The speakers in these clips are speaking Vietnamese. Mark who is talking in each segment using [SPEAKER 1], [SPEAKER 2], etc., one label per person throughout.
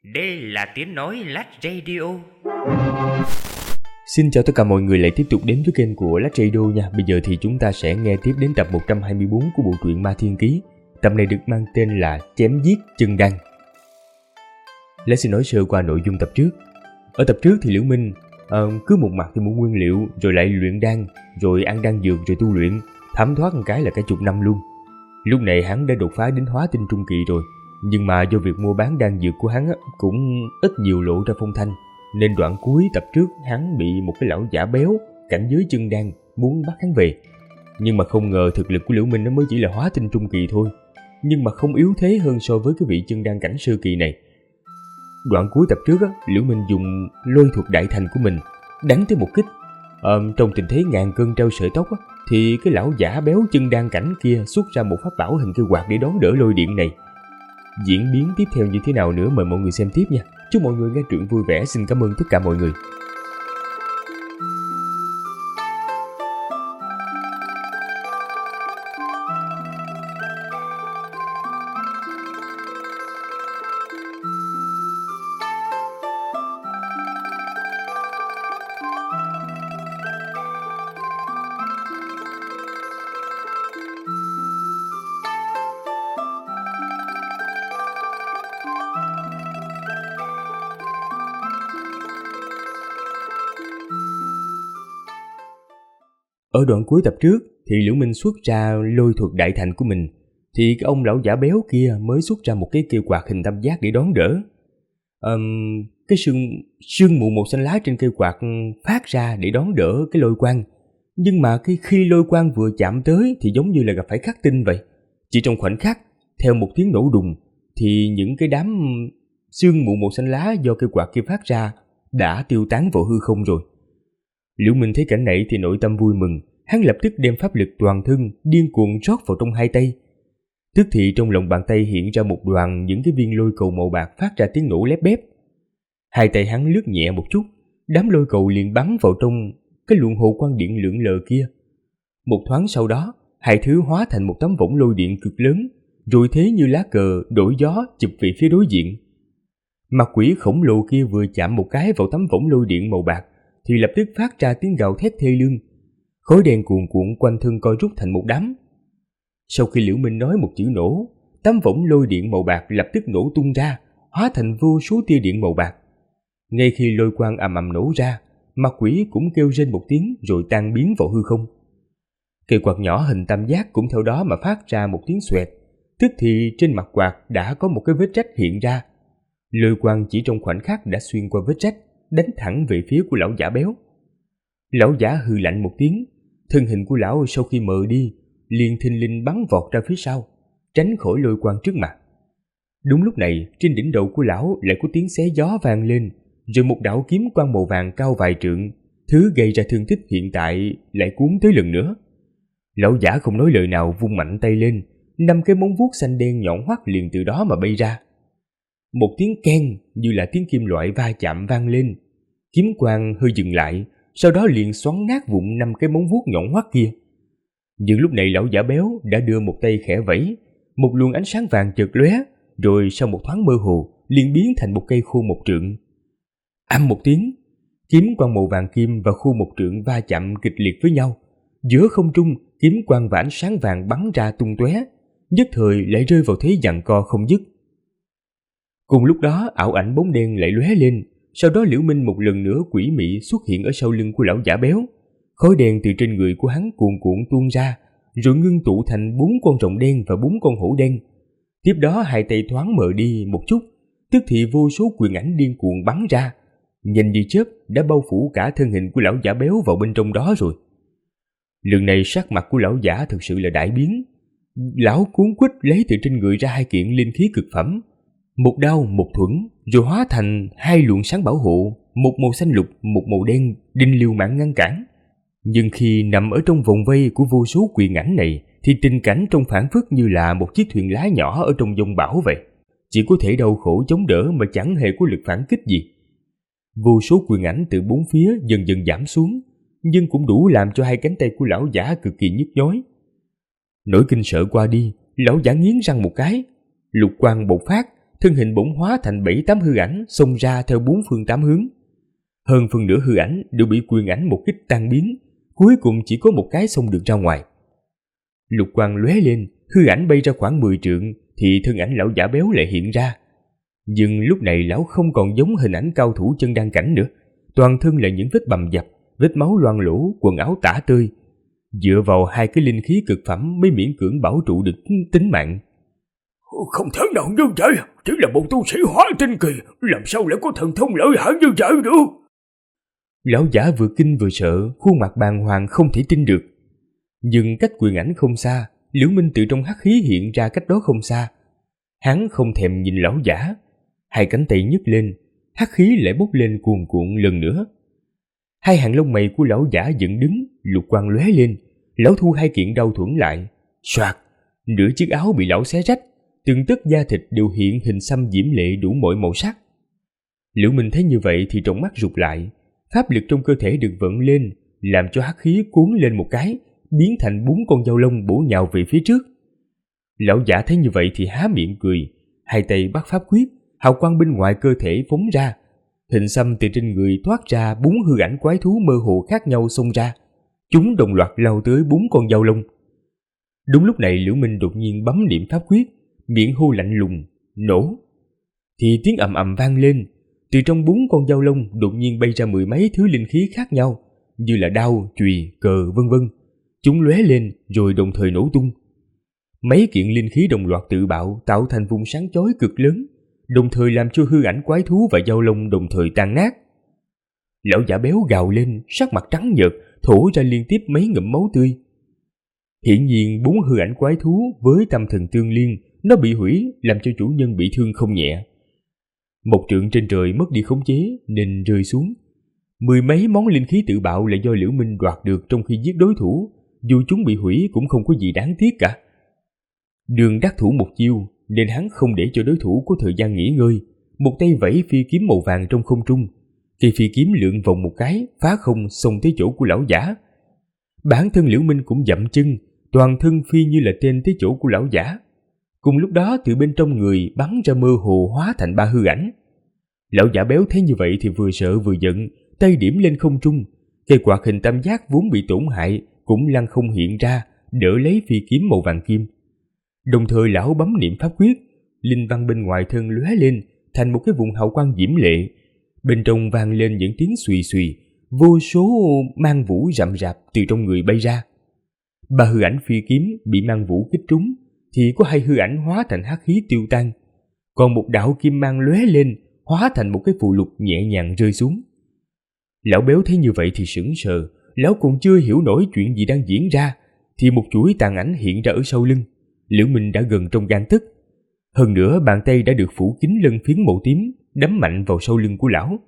[SPEAKER 1] Đây là tiếng nói Lách Radio.
[SPEAKER 2] Xin chào tất cả mọi người lại tiếp tục đến với kênh của Lách Radio nha. Bây giờ thì chúng ta sẽ nghe tiếp đến tập 124 của bộ truyện Ma Thiên Ký. Tập này được mang tên là Chém Giết Chân Đăng. Lẽ xin nói sơ qua nội dung tập trước. Ở tập trước thì Liễu Minh cứ một mặt thì mua nguyên liệu, rồi lại luyện đan, rồi ăn đan dược, rồi tu luyện, thấm thoát một cái là cả chục năm luôn. Lúc này hắn đã đột phá đến hóa tinh trung kỳ rồi, nhưng mà do việc mua bán đan dược của hắn cũng ít nhiều lộ ra phong thanh, nên đoạn cuối tập trước hắn bị một cái lão giả béo cảnh giới chân đan muốn bắt hắn về. Nhưng mà không ngờ thực lực của Liễu Minh nó mới chỉ là hóa tinh trung kỳ thôi, nhưng mà không yếu thế hơn so với cái vị chân đan cảnh sơ kỳ này. Đoạn cuối tập trước Liễu Minh dùng lôi thuật đại thành của mình đánh tới một kích. Trong tình thế ngàn cân treo sợi tóc thì cái lão giả béo chân đan cảnh kia xuất ra một pháp bảo hình cây quạt để đón đỡ lôi điện này. Diễn biến tiếp theo như thế nào nữa mời mọi người xem tiếp nha. Chúc mọi người nghe truyện vui vẻ. Xin cảm ơn tất cả mọi người. Ở đoạn cuối tập trước thì Liễu Minh xuất ra lôi thuật đại thành của mình, thì cái ông lão giả béo kia mới xuất ra một cái cây quạt hình tam giác để đón đỡ. Cái sương mù màu xanh lá trên cây quạt phát ra để đón đỡ cái lôi quang. Nhưng mà khi lôi quang vừa chạm tới thì giống như là gặp phải khắc tinh vậy. Chỉ trong khoảnh khắc, theo một tiếng nổ đùng, thì những cái đám sương mù màu xanh lá do cây quạt kia phát ra đã tiêu tán vào hư không rồi. Liễu Minh thấy cảnh này thì nội tâm vui mừng, hắn lập tức đem pháp lực toàn thân điên cuồng rót vào trong hai tay. Tức thì trong lòng bàn tay hiện ra một đoàn những cái viên lôi cầu màu bạc phát ra tiếng nổ lép bép. Hai tay hắn lướt nhẹ một chút, đám lôi cầu liền bắn vào trong cái luồng hồ quang điện lượn lờ kia. Một thoáng sau đó, hai thứ hóa thành một tấm võng lôi điện cực lớn, rồi thế như lá cờ đổi gió chụp về phía đối diện. Mặt quỷ khổng lồ kia vừa chạm một cái vào tấm võng lôi điện màu bạc thì lập tức phát ra tiếng gào thét thê lương. Khói đen cuồn cuộn quanh thân co rút thành một đám. Sau khi Liễu Minh nói một chữ nổ, tấm võng lôi điện màu bạc lập tức nổ tung ra, hóa thành vô số tia điện màu bạc. Ngay khi lôi quang ầm ầm nổ ra, mặt quỷ cũng kêu rên một tiếng rồi tan biến vào hư không. Cây quạt nhỏ hình tam giác cũng theo đó mà phát ra một tiếng xoẹt, tức thì trên mặt quạt đã có một cái vết rách hiện ra. Lôi quang chỉ trong khoảnh khắc đã xuyên qua vết rách, đánh thẳng về phía của lão giả béo. Lão giả hừ lạnh một tiếng, thân hình của lão sau khi mờ đi liền thình lình bắn vọt ra phía sau, tránh khỏi lôi quang trước mặt. Đúng lúc này, trên đỉnh đầu của lão lại có tiếng xé gió vang lên, rồi một đạo kiếm quang màu vàng cao vài trượng, thứ gây ra thương tích hiện tại lại cuốn tới lần nữa. Lão giả không nói lời nào, vung mạnh tay lên, 5 cái móng vuốt xanh đen nhọn hoắt liền từ đó mà bay ra. Một tiếng keng như là tiếng kim loại va chạm vang lên, kiếm quang hơi dừng lại, sau đó liền xoắn nát vụn 5 cái móng vuốt nhọn hoắt kia. Nhưng lúc này lão giả béo đã đưa một tay khẽ vẫy, một luồng ánh sáng vàng chợt lóe, rồi sau một thoáng mơ hồ liền biến thành một cây khô 1 trượng. Ầm một tiếng, kiếm quang màu vàng kim và khô 1 trượng va chạm kịch liệt với nhau. Giữa không trung, kiếm quang và ánh sáng vàng bắn ra tung tóe, nhất thời lại rơi vào thế giằng co không dứt. Cùng lúc đó, ảo ảnh bóng đen lại lóe lên, sau đó Liễu Minh một lần nữa quỷ mị xuất hiện ở sau lưng của lão giả béo. Khói đen từ trên người của hắn cuồn cuộn tuôn ra, rồi ngưng tụ thành 4 con rồng đen và 4 con hổ đen. Tiếp đó hai tay thoáng mở đi một chút, tức thì vô số quyền ảnh điên cuồng bắn ra, nhanh như chớp đã bao phủ cả thân hình của lão giả béo vào bên trong đó rồi. Lần này sắc mặt của lão giả thực sự là đại biến. Lão cuốn quýt lấy từ trên người ra 2 kiện linh khí cực phẩm, một đao một thuẫn, rồi hóa thành 2 luồng sáng bảo hộ, một màu xanh lục, một màu đen, định liều mạng ngăn cản. Nhưng khi nằm ở trong vòng vây của vô số quyền ảnh này thì tình cảnh trông phảng phất như là một chiếc thuyền lá nhỏ ở trong dông bão vậy, chỉ có thể đau khổ chống đỡ mà chẳng hề có lực phản kích gì. Vô số quyền ảnh từ 4 phía dần dần giảm xuống, nhưng cũng đủ làm cho 2 cánh tay của lão giả cực kỳ nhức nhối. Nỗi kinh sợ qua đi, lão giả nghiến răng một cái, lục quang bộc phát, thân hình bỗng hóa thành 7-8 hư ảnh xông ra theo 4 phương 8 hướng. Hơn phần nửa hư ảnh đều bị quyền ảnh một kích tan biến, cuối cùng chỉ có một cái xông được ra ngoài. Lục quang lóe lên, hư ảnh bay ra khoảng 10 trượng thì thân ảnh lão giả béo lại hiện ra. Nhưng lúc này lão không còn giống hình ảnh cao thủ chân đan cảnh nữa, toàn thân là những vết bầm dập, vết máu loang lổ, quần áo tả tơi. Dựa vào 2 cái linh khí cực phẩm mới miễn cưỡng bảo trụ được tính mạng.
[SPEAKER 3] Không thể nào như vậy, chỉ là một tu sĩ hóa tinh kỳ, làm sao lại có thần thông lợi hại như vậy được?
[SPEAKER 2] Lão giả vừa kinh vừa sợ, khuôn mặt bàng hoàng không thể tin được. Nhưng cách quyền ảnh không xa, Liễu Minh từ trong hắc khí hiện ra cách đó không xa. Hắn không thèm nhìn lão giả, 2 cánh tay nhấc lên, hắc khí lại bốc lên cuồn cuộn lần nữa. 2 hàng lông mày của lão giả dựng đứng, lục quang lóe lên, lão thu 2 kiện đao thuẫn lại, soạt, nửa chiếc áo bị lão xé rách, từng tấc da thịt đều hiện hình xăm diễm lệ đủ mọi màu sắc. Liễu Minh thấy như vậy thì trong mắt rụt lại, pháp lực trong cơ thể được vận lên, làm cho hắc khí cuốn lên một cái, biến thành 4 con dao lông bổ nhào về phía trước. Lão giả thấy như vậy thì há miệng cười, 2 tay bắt pháp quyết, hào quang bên ngoài cơ thể phóng ra, hình xăm từ trên người toát ra 4 hư ảnh quái thú mơ hồ khác nhau xông ra, chúng đồng loạt lao tới 4 con dao lông. Đúng lúc này Liễu Minh đột nhiên bấm niệm pháp quyết, miệng hô lạnh lùng, nổ. Thì tiếng ầm ầm vang lên, từ trong 4 con dao lông đột nhiên bay ra 10 mấy thứ linh khí khác nhau, như là đao, chùy, cờ vân vân. Chúng lóe lên rồi đồng thời nổ tung. Mấy kiện linh khí đồng loạt tự bạo tạo thành vùng sáng chói cực lớn, đồng thời làm cho hư ảnh quái thú và dao lông đồng thời tan nát. Lão giả béo gào lên, sắc mặt trắng nhợt, thổ ra liên tiếp mấy ngụm máu tươi. Hiển nhiên 4 hư ảnh quái thú với tâm thần tương liên, nó bị hủy làm cho chủ nhân bị thương không nhẹ. Một trượng trên trời mất đi khống chế nên rơi xuống. 10 mấy món linh khí tự bạo là do Liễu Minh đoạt được trong khi giết đối thủ, dù chúng bị hủy cũng không có gì đáng tiếc cả. Đường đắc thủ một chiêu nên hắn không để cho đối thủ có thời gian nghỉ ngơi, một tay vẫy phi kiếm màu vàng trong không trung, cây phi kiếm lượn vòng một cái phá không xông tới chỗ của lão giả. Bản thân Liễu Minh cũng dậm chân, toàn thân phi như là tên tới chỗ của lão giả. Cùng lúc đó từ bên trong người bắn ra mơ hồ hóa thành 3 hư ảnh. Lão giả béo thấy như vậy thì vừa sợ vừa giận, tay điểm lên không trung, cây quạt hình tam giác vốn bị tổn hại cũng lăng không hiện ra, đỡ lấy phi kiếm màu vàng kim. Đồng thời lão bấm niệm pháp quyết, linh văn bên ngoài thân lóe lên thành một cái vùng hào quang diễm lệ, bên trong vang lên những tiếng xùy xùy, vô số mang vũ rậm rạp từ trong người bay ra. 3 hư ảnh phi kiếm bị mang vũ kích trúng thì có 2 hư ảnh hóa thành hắc khí tiêu tan, còn một đạo kim mang lóe lên hóa thành một cái phù lục nhẹ nhàng rơi xuống. Lão béo thấy như vậy thì sững sờ, lão còn chưa hiểu nổi chuyện gì đang diễn ra thì một chuỗi tàn ảnh hiện ra ở sau lưng. Liễu Minh đã gần trong gang tấc, hơn nữa bàn tay đã được phủ kín lân phiến màu tím, đấm mạnh vào sau lưng của lão.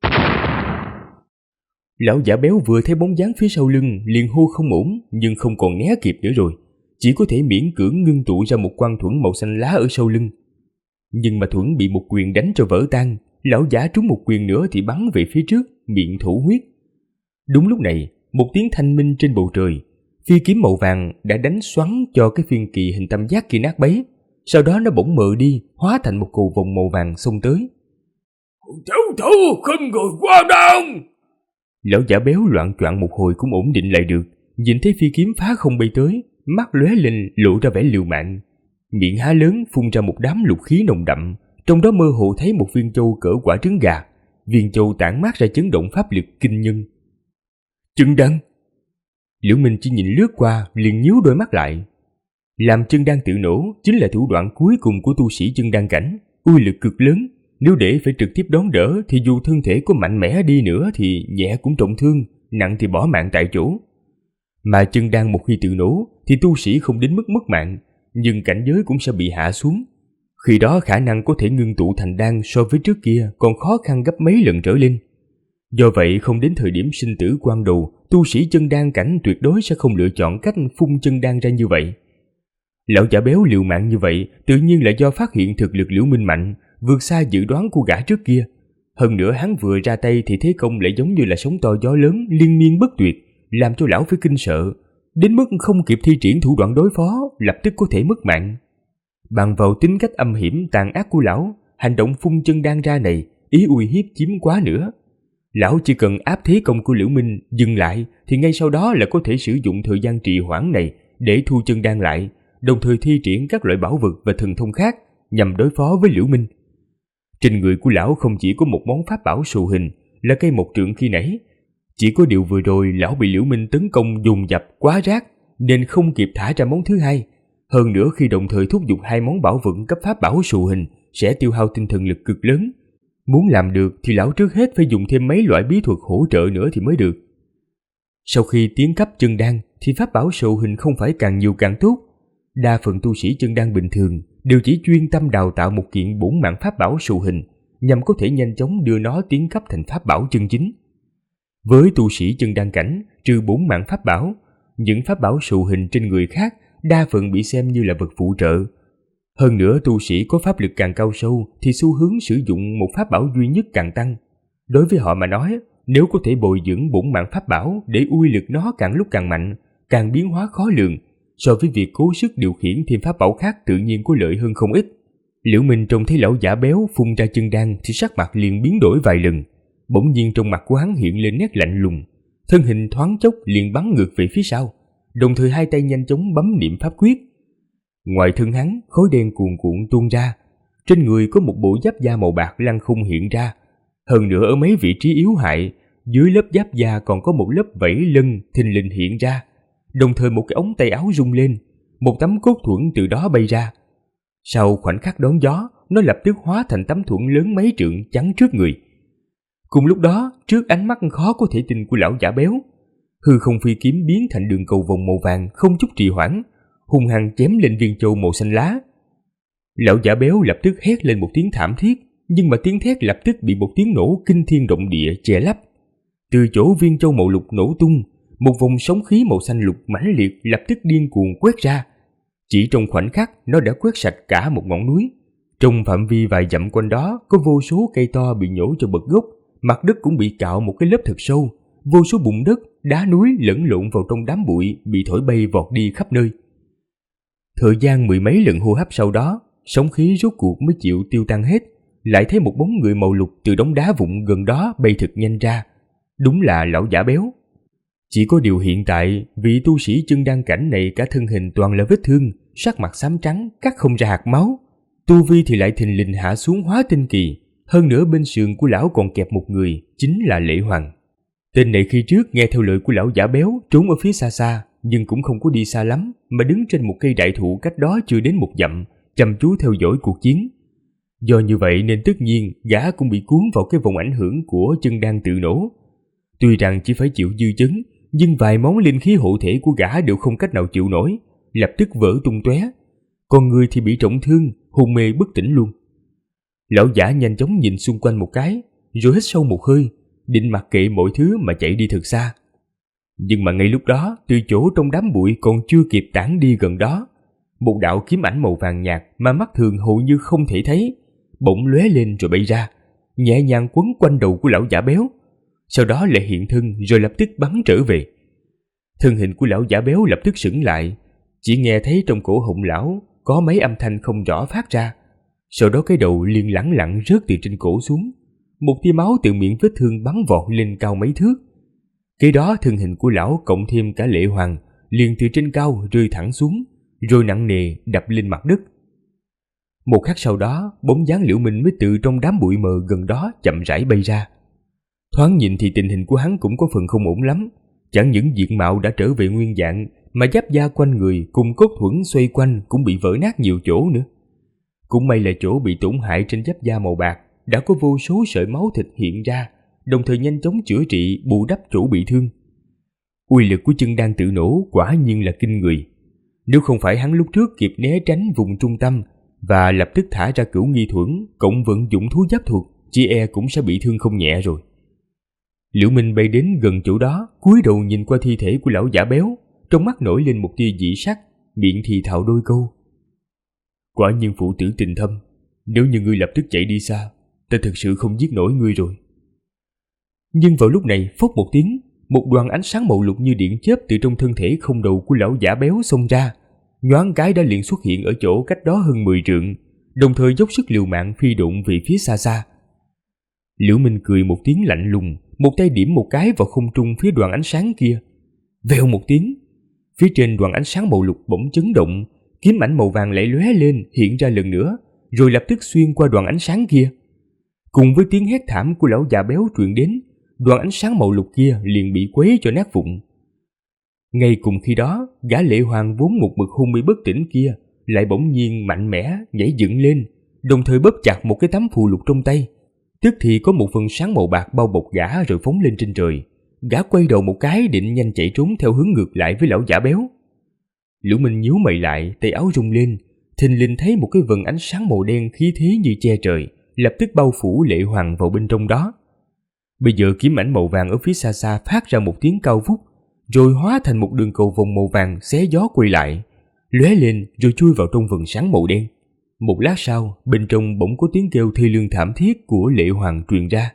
[SPEAKER 2] Lão giả béo vừa thấy bóng dáng phía sau lưng liền hô không ổn, nhưng không còn né kịp nữa rồi, chỉ có thể miễn cưỡng ngưng tụ ra một quang thuẫn màu xanh lá ở sau lưng. Nhưng mà thuẫn bị một quyền đánh cho vỡ tan, lão giả trúng một quyền nữa thì bắn về phía trước, miệng thổ huyết. Đúng lúc này, một tiếng thanh minh trên bầu trời, phi kiếm màu vàng đã đánh xoắn cho cái phiên kỳ hình tam giác kia nát bấy, sau đó nó bỗng mờ đi, hóa thành một cầu vồng màu vàng xông tới.
[SPEAKER 3] Tiểu thủ khinh người quá đáng!
[SPEAKER 2] Lão giả béo loạng choạng một hồi cũng ổn định lại được, nhìn thấy phi kiếm phá không bay tới, mắt lóe lên lộ ra vẻ liều mạng, miệng há lớn phun ra một đám lục khí nồng đậm, trong đó mơ hồ thấy một viên châu cỡ quả trứng gà. Viên châu tản mát ra chấn động pháp lực kinh nhân. Chân đan! Liễu Minh chỉ nhìn lướt qua liền nhíu đôi mắt lại. Làm chân đan tự nổ chính là thủ đoạn cuối cùng của tu sĩ chân đan cảnh, uy lực cực lớn. Nếu để phải trực tiếp đón đỡ thì dù thân thể có mạnh mẽ đi nữa thì nhẹ cũng trọng thương, nặng thì bỏ mạng tại chỗ. Mà chân đan một khi tự nổ thì tu sĩ không đến mức mất mạng, nhưng cảnh giới cũng sẽ bị hạ xuống. Khi đó khả năng có thể ngưng tụ thành đan so với trước kia còn khó khăn gấp mấy lần trở lên. Do vậy không đến thời điểm sinh tử quan đầu, tu sĩ chân đan cảnh tuyệt đối sẽ không lựa chọn cách phun chân đan ra như vậy. Lão giả béo liều mạng như vậy tự nhiên là do phát hiện thực lực Liễu Minh mạnh, vượt xa dự đoán của gã trước kia. Hơn nữa hắn vừa ra tay thì thế công lại giống như là sóng to gió lớn liên miên bất tuyệt, làm cho lão phải kinh sợ, đến mức không kịp thi triển thủ đoạn đối phó lập tức có thể mất mạng. Bằng vào tính cách âm hiểm tàn ác của lão, hành động phun chân đan ra này ý uy hiếp chiếm quá nữa. Lão chỉ cần áp thế công của Liễu Minh dừng lại thì ngay sau đó là có thể sử dụng thời gian trì hoãn này để thu chân đan lại, đồng thời thi triển các loại bảo vật và thần thông khác nhằm đối phó với Liễu Minh. Trên người của lão không chỉ có một món pháp bảo sù hình là cây mộc trượng khi nãy, chỉ có điều vừa rồi lão bị Liễu Minh tấn công dồn dập quá rác nên không kịp thả ra món thứ hai. Hơn nữa khi đồng thời thúc giục hai món bảo vật cấp pháp bảo sù hình sẽ tiêu hao tinh thần lực cực lớn. Muốn làm được thì lão trước hết phải dùng thêm mấy loại bí thuật hỗ trợ nữa thì mới được. Sau khi tiến cấp chân đan thì pháp bảo sù hình không phải càng nhiều càng tốt. Đa phần tu sĩ chân đan bình thường đều chỉ chuyên tâm đào tạo một kiện bổn mạng pháp bảo sù hình nhằm có thể nhanh chóng đưa nó tiến cấp thành pháp bảo chân chính. Với tu sĩ chân đan cảnh, trừ bổn mạng pháp bảo, những pháp bảo sù hình trên người khác đa phần bị xem như là vật phụ trợ. Hơn nữa tu sĩ có pháp lực càng cao sâu thì xu hướng sử dụng một pháp bảo duy nhất càng tăng. Đối với họ mà nói, nếu có thể bồi dưỡng bổn mạng pháp bảo để uy lực nó càng lúc càng mạnh, càng biến hóa khó lường, so với việc cố sức điều khiển thêm pháp bảo khác tự nhiên có lợi hơn không ít. Liễu Minh trông thấy lão giả béo phun ra chân đan thì sắc mặt liền biến đổi vài lần. Bỗng nhiên trong mặt của hắn hiện lên nét lạnh lùng, thân hình thoáng chốc liền bắn ngược về phía sau, đồng thời hai tay nhanh chóng bấm niệm pháp quyết. Ngoài thân hắn, khói đen cuồn cuộn tuôn ra, trên người có một bộ giáp da màu bạc lăng không hiện ra. Hơn nữa ở mấy vị trí yếu hại, dưới lớp giáp da còn có một lớp vảy lân thình lình hiện ra, đồng thời một cái ống tay áo rung lên, một tấm cốt thuẫn từ đó bay ra. Sau khoảnh khắc đón gió, nó lập tức hóa thành tấm thuẫn lớn mấy trượng chắn trước người. Cùng lúc đó, trước ánh mắt khó có thể tin của lão giả béo, hư không phi kiếm biến thành đường cầu vòng màu vàng không chút trì hoãn, hung hăng chém lên viên châu màu xanh lá. Lão giả béo lập tức hét lên một tiếng thảm thiết, nhưng mà tiếng thét lập tức bị một tiếng nổ kinh thiên động địa che lấp. Từ chỗ viên châu màu lục nổ tung, một vòng sóng khí màu xanh lục mãnh liệt lập tức điên cuồng quét ra. Chỉ trong khoảnh khắc nó đã quét sạch cả một ngọn núi. Trong phạm vi vài dặm quanh đó có vô số cây to bị nhổ cho bật gốc, mặt đất cũng bị cạo một cái lớp thật sâu, vô số bùn đất, đá núi lẫn lộn vào trong đám bụi bị thổi bay vọt đi khắp nơi. Thời gian mười mấy lần hô hấp sau đó, sóng khí rốt cuộc mới chịu tiêu tan hết, lại thấy một bóng người màu lục từ đống đá vụn gần đó bay thật nhanh ra. Đúng là lão giả béo. Chỉ có điều hiện tại, vị tu sĩ chân đan cảnh này cả thân hình toàn là vết thương, sắc mặt xám trắng, cắt không ra hạt máu. Tu vi thì lại thình lình hạ xuống hóa tinh kỳ, hơn nữa bên sườn của lão còn kẹp một người, chính là Lệ Hoàng. Tên này khi trước nghe theo lời của lão giả béo trốn ở phía xa xa, nhưng cũng không có đi xa lắm mà đứng trên một cây đại thụ cách đó chưa đến một dặm, chăm chú theo dõi cuộc chiến. Do như vậy nên tất nhiên gã cũng bị cuốn vào cái vòng ảnh hưởng của chân đan tự nổ. Tuy rằng chỉ phải chịu dư chấn, nhưng vài món linh khí hộ thể của gã đều không cách nào chịu nổi, lập tức vỡ tung tóe. Còn người thì bị trọng thương, hôn mê bất tỉnh luôn. Lão giả nhanh chóng nhìn xung quanh một cái, rồi hít sâu một hơi, định mặc kệ mọi thứ mà chạy đi thật xa. Nhưng mà ngay lúc đó, từ chỗ trong đám bụi còn chưa kịp tản đi gần đó, một đạo kiếm ảnh màu vàng nhạt mà mắt thường hầu như không thể thấy, bỗng lóe lên rồi bay ra, nhẹ nhàng quấn quanh đầu của lão giả béo. Sau đó lại hiện thân rồi lập tức bắn trở về. Thân hình của lão giả béo lập tức sững lại, chỉ nghe thấy trong cổ họng lão có mấy âm thanh không rõ phát ra. Sau đó cái đầu liền lẳng lặng rớt từ trên cổ xuống, một tia máu từ miệng vết thương bắn vọt lên cao mấy thước. Kế đó thân hình của lão cộng thêm cả Lệ Hoàng liền từ trên cao rơi thẳng xuống, rồi nặng nề đập lên mặt đất. Một khắc sau đó, bóng dáng Liễu Minh mới từ trong đám bụi mờ gần đó chậm rãi bay ra. Thoáng nhìn thì tình hình của hắn cũng có phần không ổn lắm, chẳng những diện mạo đã trở về nguyên dạng mà giáp da quanh người cùng cốt thuẫn xoay quanh cũng bị vỡ nát nhiều chỗ nữa. Cũng may là chỗ bị tổn hại trên giáp da màu bạc đã có vô số sợi máu thịt hiện ra, đồng thời nhanh chóng chữa trị bù đắp chỗ bị thương. Uy lực của chân đan tự nổ quả nhiên là kinh người. Nếu không phải hắn lúc trước kịp né tránh vùng trung tâm và lập tức thả ra cửu nghi thuẫn cộng vận dụng thú giáp thuật, chỉ e cũng sẽ bị thương không nhẹ rồi. Liễu Minh bay đến gần chỗ đó, cúi đầu nhìn qua thi thể của lão giả béo, trong mắt nổi lên một tia dị sắc, miệng thì thào đôi câu: quả nhiên phụ tử tình thâm, nếu như ngươi lập tức chạy đi xa, ta thực sự không giết nổi ngươi rồi. Nhưng vào lúc này, phốc một tiếng, một đoàn ánh sáng màu lục như điện chớp từ trong thân thể không đầu của lão giả béo xông ra. nhoáng cái đã liền xuất hiện ở chỗ cách đó hơn 10 trượng, đồng thời dốc sức liều mạng phi độn về phía xa xa. Liễu Minh cười một tiếng lạnh lùng, một tay điểm một cái vào không trung phía đoàn ánh sáng kia. Vèo một tiếng, phía trên đoàn ánh sáng màu lục bỗng chấn động, kiếm ảnh màu vàng lại lóe lên hiện ra lần nữa, rồi lập tức xuyên qua đoàn ánh sáng kia. Cùng với tiếng hét thảm của lão già béo truyền đến, đoàn ánh sáng màu lục kia liền bị quấy cho nát vụn. Ngay cùng khi đó, gã Lệ Hoàng vốn một mực hôn mê bất tỉnh kia lại bỗng nhiên mạnh mẽ nhảy dựng lên, đồng thời bóp chặt một cái tấm phù lục trong tay. Tức thì có một phần sáng màu bạc bao bọc gã rồi phóng lên trên trời. Gã quay đầu một cái định nhanh chạy trốn theo hướng ngược lại với lão giả béo. Liễu Minh nhíu mày lại, tay áo rung lên, thình lình thấy một cái vầng ánh sáng màu đen khí thế như che trời, lập tức bao phủ Lệ Hoàng vào bên trong đó. Bây giờ kiếm ảnh màu vàng ở phía xa xa phát ra một tiếng cao vút, rồi hóa thành một đường cầu vồng màu vàng xé gió quay lại, lóe lên rồi chui vào trong vầng sáng màu đen. Một lát sau, bên trong bỗng có tiếng kêu thê lương thảm thiết của Lệ Hoàng truyền ra.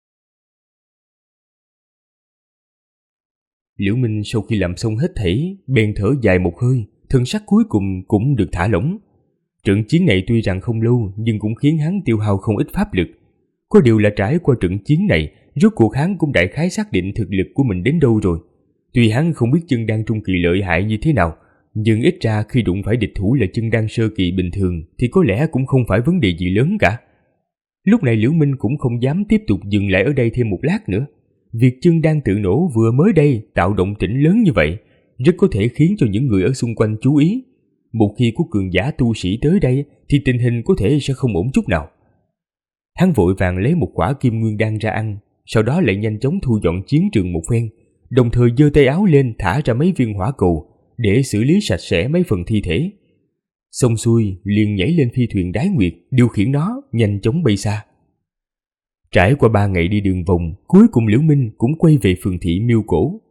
[SPEAKER 2] Liễu Minh sau khi làm xong hết thảy, bèn thở dài một hơi, thân sắc cuối cùng cũng được thả lỏng. Trận chiến này tuy rằng không lâu nhưng cũng khiến hắn tiêu hao không ít pháp lực. Có điều là trải qua trận chiến này, rốt cuộc hắn cũng đại khái xác định thực lực của mình đến đâu rồi. Tuy hắn không biết chân đan trung kỳ lợi hại như thế nào, nhưng ít ra khi đụng phải địch thủ là chân đan sơ kỳ bình thường thì có lẽ cũng không phải vấn đề gì lớn cả. Lúc này Liễu Minh cũng không dám tiếp tục dừng lại ở đây thêm một lát nữa. Việc chân đan tự nổ vừa mới đây tạo động tĩnh lớn như vậy, rất có thể khiến cho những người ở xung quanh chú ý. Một khi có cường giả tu sĩ tới đây thì tình hình có thể sẽ không ổn chút nào. Hắn vội vàng lấy một quả kim nguyên đan ra ăn, sau đó lại nhanh chóng thu dọn chiến trường một phen, đồng thời giơ tay áo lên thả ra mấy viên hỏa cầu để xử lý sạch sẽ mấy phần thi thể. Xong xuôi liền nhảy lên phi thuyền Đái Nguyệt, điều khiển nó nhanh chóng bay xa. Trải qua 3 ngày đi đường vòng, cuối cùng Liễu Minh cũng quay về phường thị Miêu Cổ.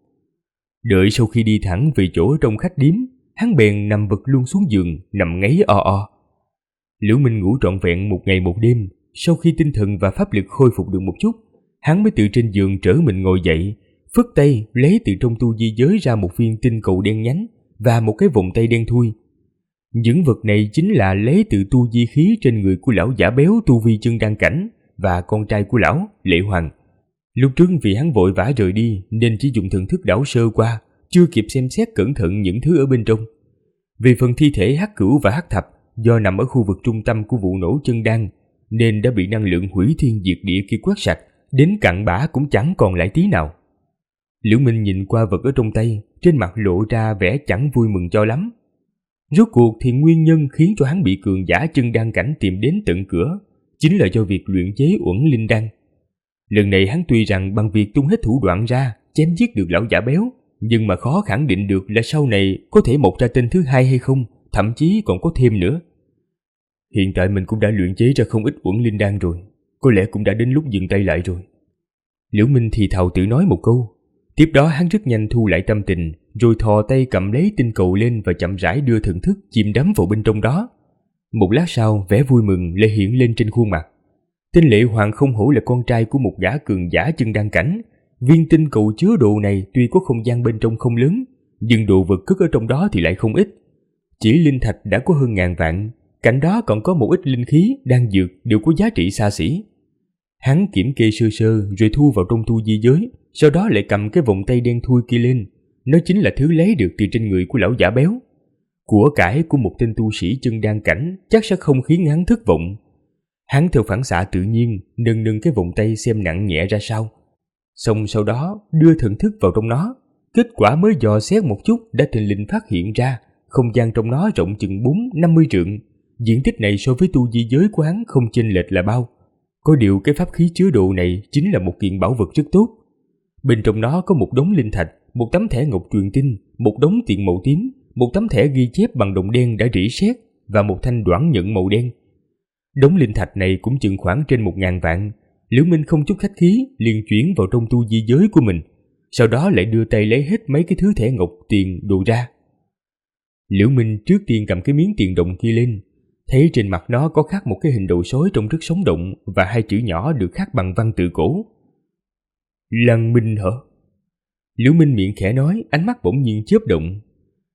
[SPEAKER 2] Đợi sau khi đi thẳng về chỗ trong khách điếm, hắn bèn nằm vật luôn xuống giường, nằm ngáy o o. Liễu Minh ngủ trọn vẹn 1 ngày 1 đêm, sau khi tinh thần và pháp lực khôi phục được một chút, hắn mới từ trên giường trở mình ngồi dậy, phất tay lấy từ trong tu di giới ra một viên tinh cầu đen nhánh và một cái vòng tay đen thui. Những vật này chính là lấy từ tu di khí trên người của lão giả béo tu vi chân đan cảnh và con trai của lão, Lệ Hoàng. Lúc trước vì hắn vội vã rời đi nên chỉ dùng thần thức đảo sơ qua, chưa kịp xem xét cẩn thận những thứ ở bên trong. Về phần thi thể Hắc Cửu và Hắc Thập, do nằm ở khu vực trung tâm của vụ nổ chân đan nên đã bị năng lượng hủy thiên diệt địa kia quét sạch, đến cặn bã cũng chẳng còn lại tí nào. Liễu Minh nhìn qua vật ở trong tay, trên mặt lộ ra vẻ chẳng vui mừng cho lắm. Rốt cuộc thì nguyên nhân khiến cho hắn bị cường giả chân đan cảnh tìm đến tận cửa chính là do việc luyện chế uẩn linh đan. Lần này hắn tuy rằng bằng việc tung hết thủ đoạn ra chém giết được lão giả béo, nhưng mà khó khẳng định được là sau này có thể mọc ra tên thứ hai hay không, thậm chí còn có thêm nữa. Hiện tại mình cũng đã luyện chế ra không ít uẩn linh đan rồi, có lẽ cũng đã đến lúc dừng tay lại rồi. Liễu Minh thì thào tự nói một câu. Tiếp đó hắn rất nhanh thu lại tâm tình, rồi thò tay cầm lấy tinh cầu lên và chậm rãi đưa thần thức chìm đắm vào bên trong đó. Một lát sau, vẻ vui mừng lại hiện lên trên khuôn mặt. Tên Lệ Hoàng không hổ là con trai của một gã cường giả chân đan cảnh. Viên tinh cầu chứa đồ này tuy có không gian bên trong không lớn, nhưng đồ vật cất ở trong đó thì lại không ít. Chỉ linh thạch đã có hơn 1000 vạn, cạnh đó còn có một ít linh khí, đan dược đều có giá trị xa xỉ. Hắn kiểm kê sơ sơ rồi thu vào trong tu di giới, sau đó lại cầm cái vòng tay đen thui kia lên. Nó chính là thứ lấy được từ trên người của lão giả béo. Của cải của một tên tu sĩ chân đan cảnh chắc sẽ không khiến hắn thất vọng. Hắn theo phản xạ tự nhiên nâng nâng cái vòng tay xem nặng nhẹ ra sao. Xong sau đó đưa thần thức vào trong nó. Kết quả mới dò xét một chút đã thình lình phát hiện ra không gian trong nó rộng chừng 4-50 trượng. Diện tích này so với tu di giới của hắn không chênh lệch là bao. Có điều cái pháp khí chứa đồ này chính là một kiện bảo vật rất tốt. Bên trong nó có một đống linh thạch, một tấm thẻ ngọc truyền tinh, một đống tiền màu tím, một tấm thẻ ghi chép bằng đồng đen đã rỉ sét và một thanh đoản nhận màu đen. Đống linh thạch này cũng chừng khoảng trên 1000 vạn. Liễu Minh không chút khách khí liền chuyển vào trong tu di giới của mình, sau đó lại đưa tay lấy hết mấy cái thứ thẻ ngọc tiền đồ ra. Liễu Minh trước tiên cầm cái miếng tiền đồng kia lên, thấy trên mặt nó có khắc một cái hình đầu sói trông rất sống động và 2 chữ nhỏ được khắc bằng văn tự cổ. Lăng Minh hả? Liễu Minh miệng khẽ nói, ánh mắt bỗng nhiên chớp động.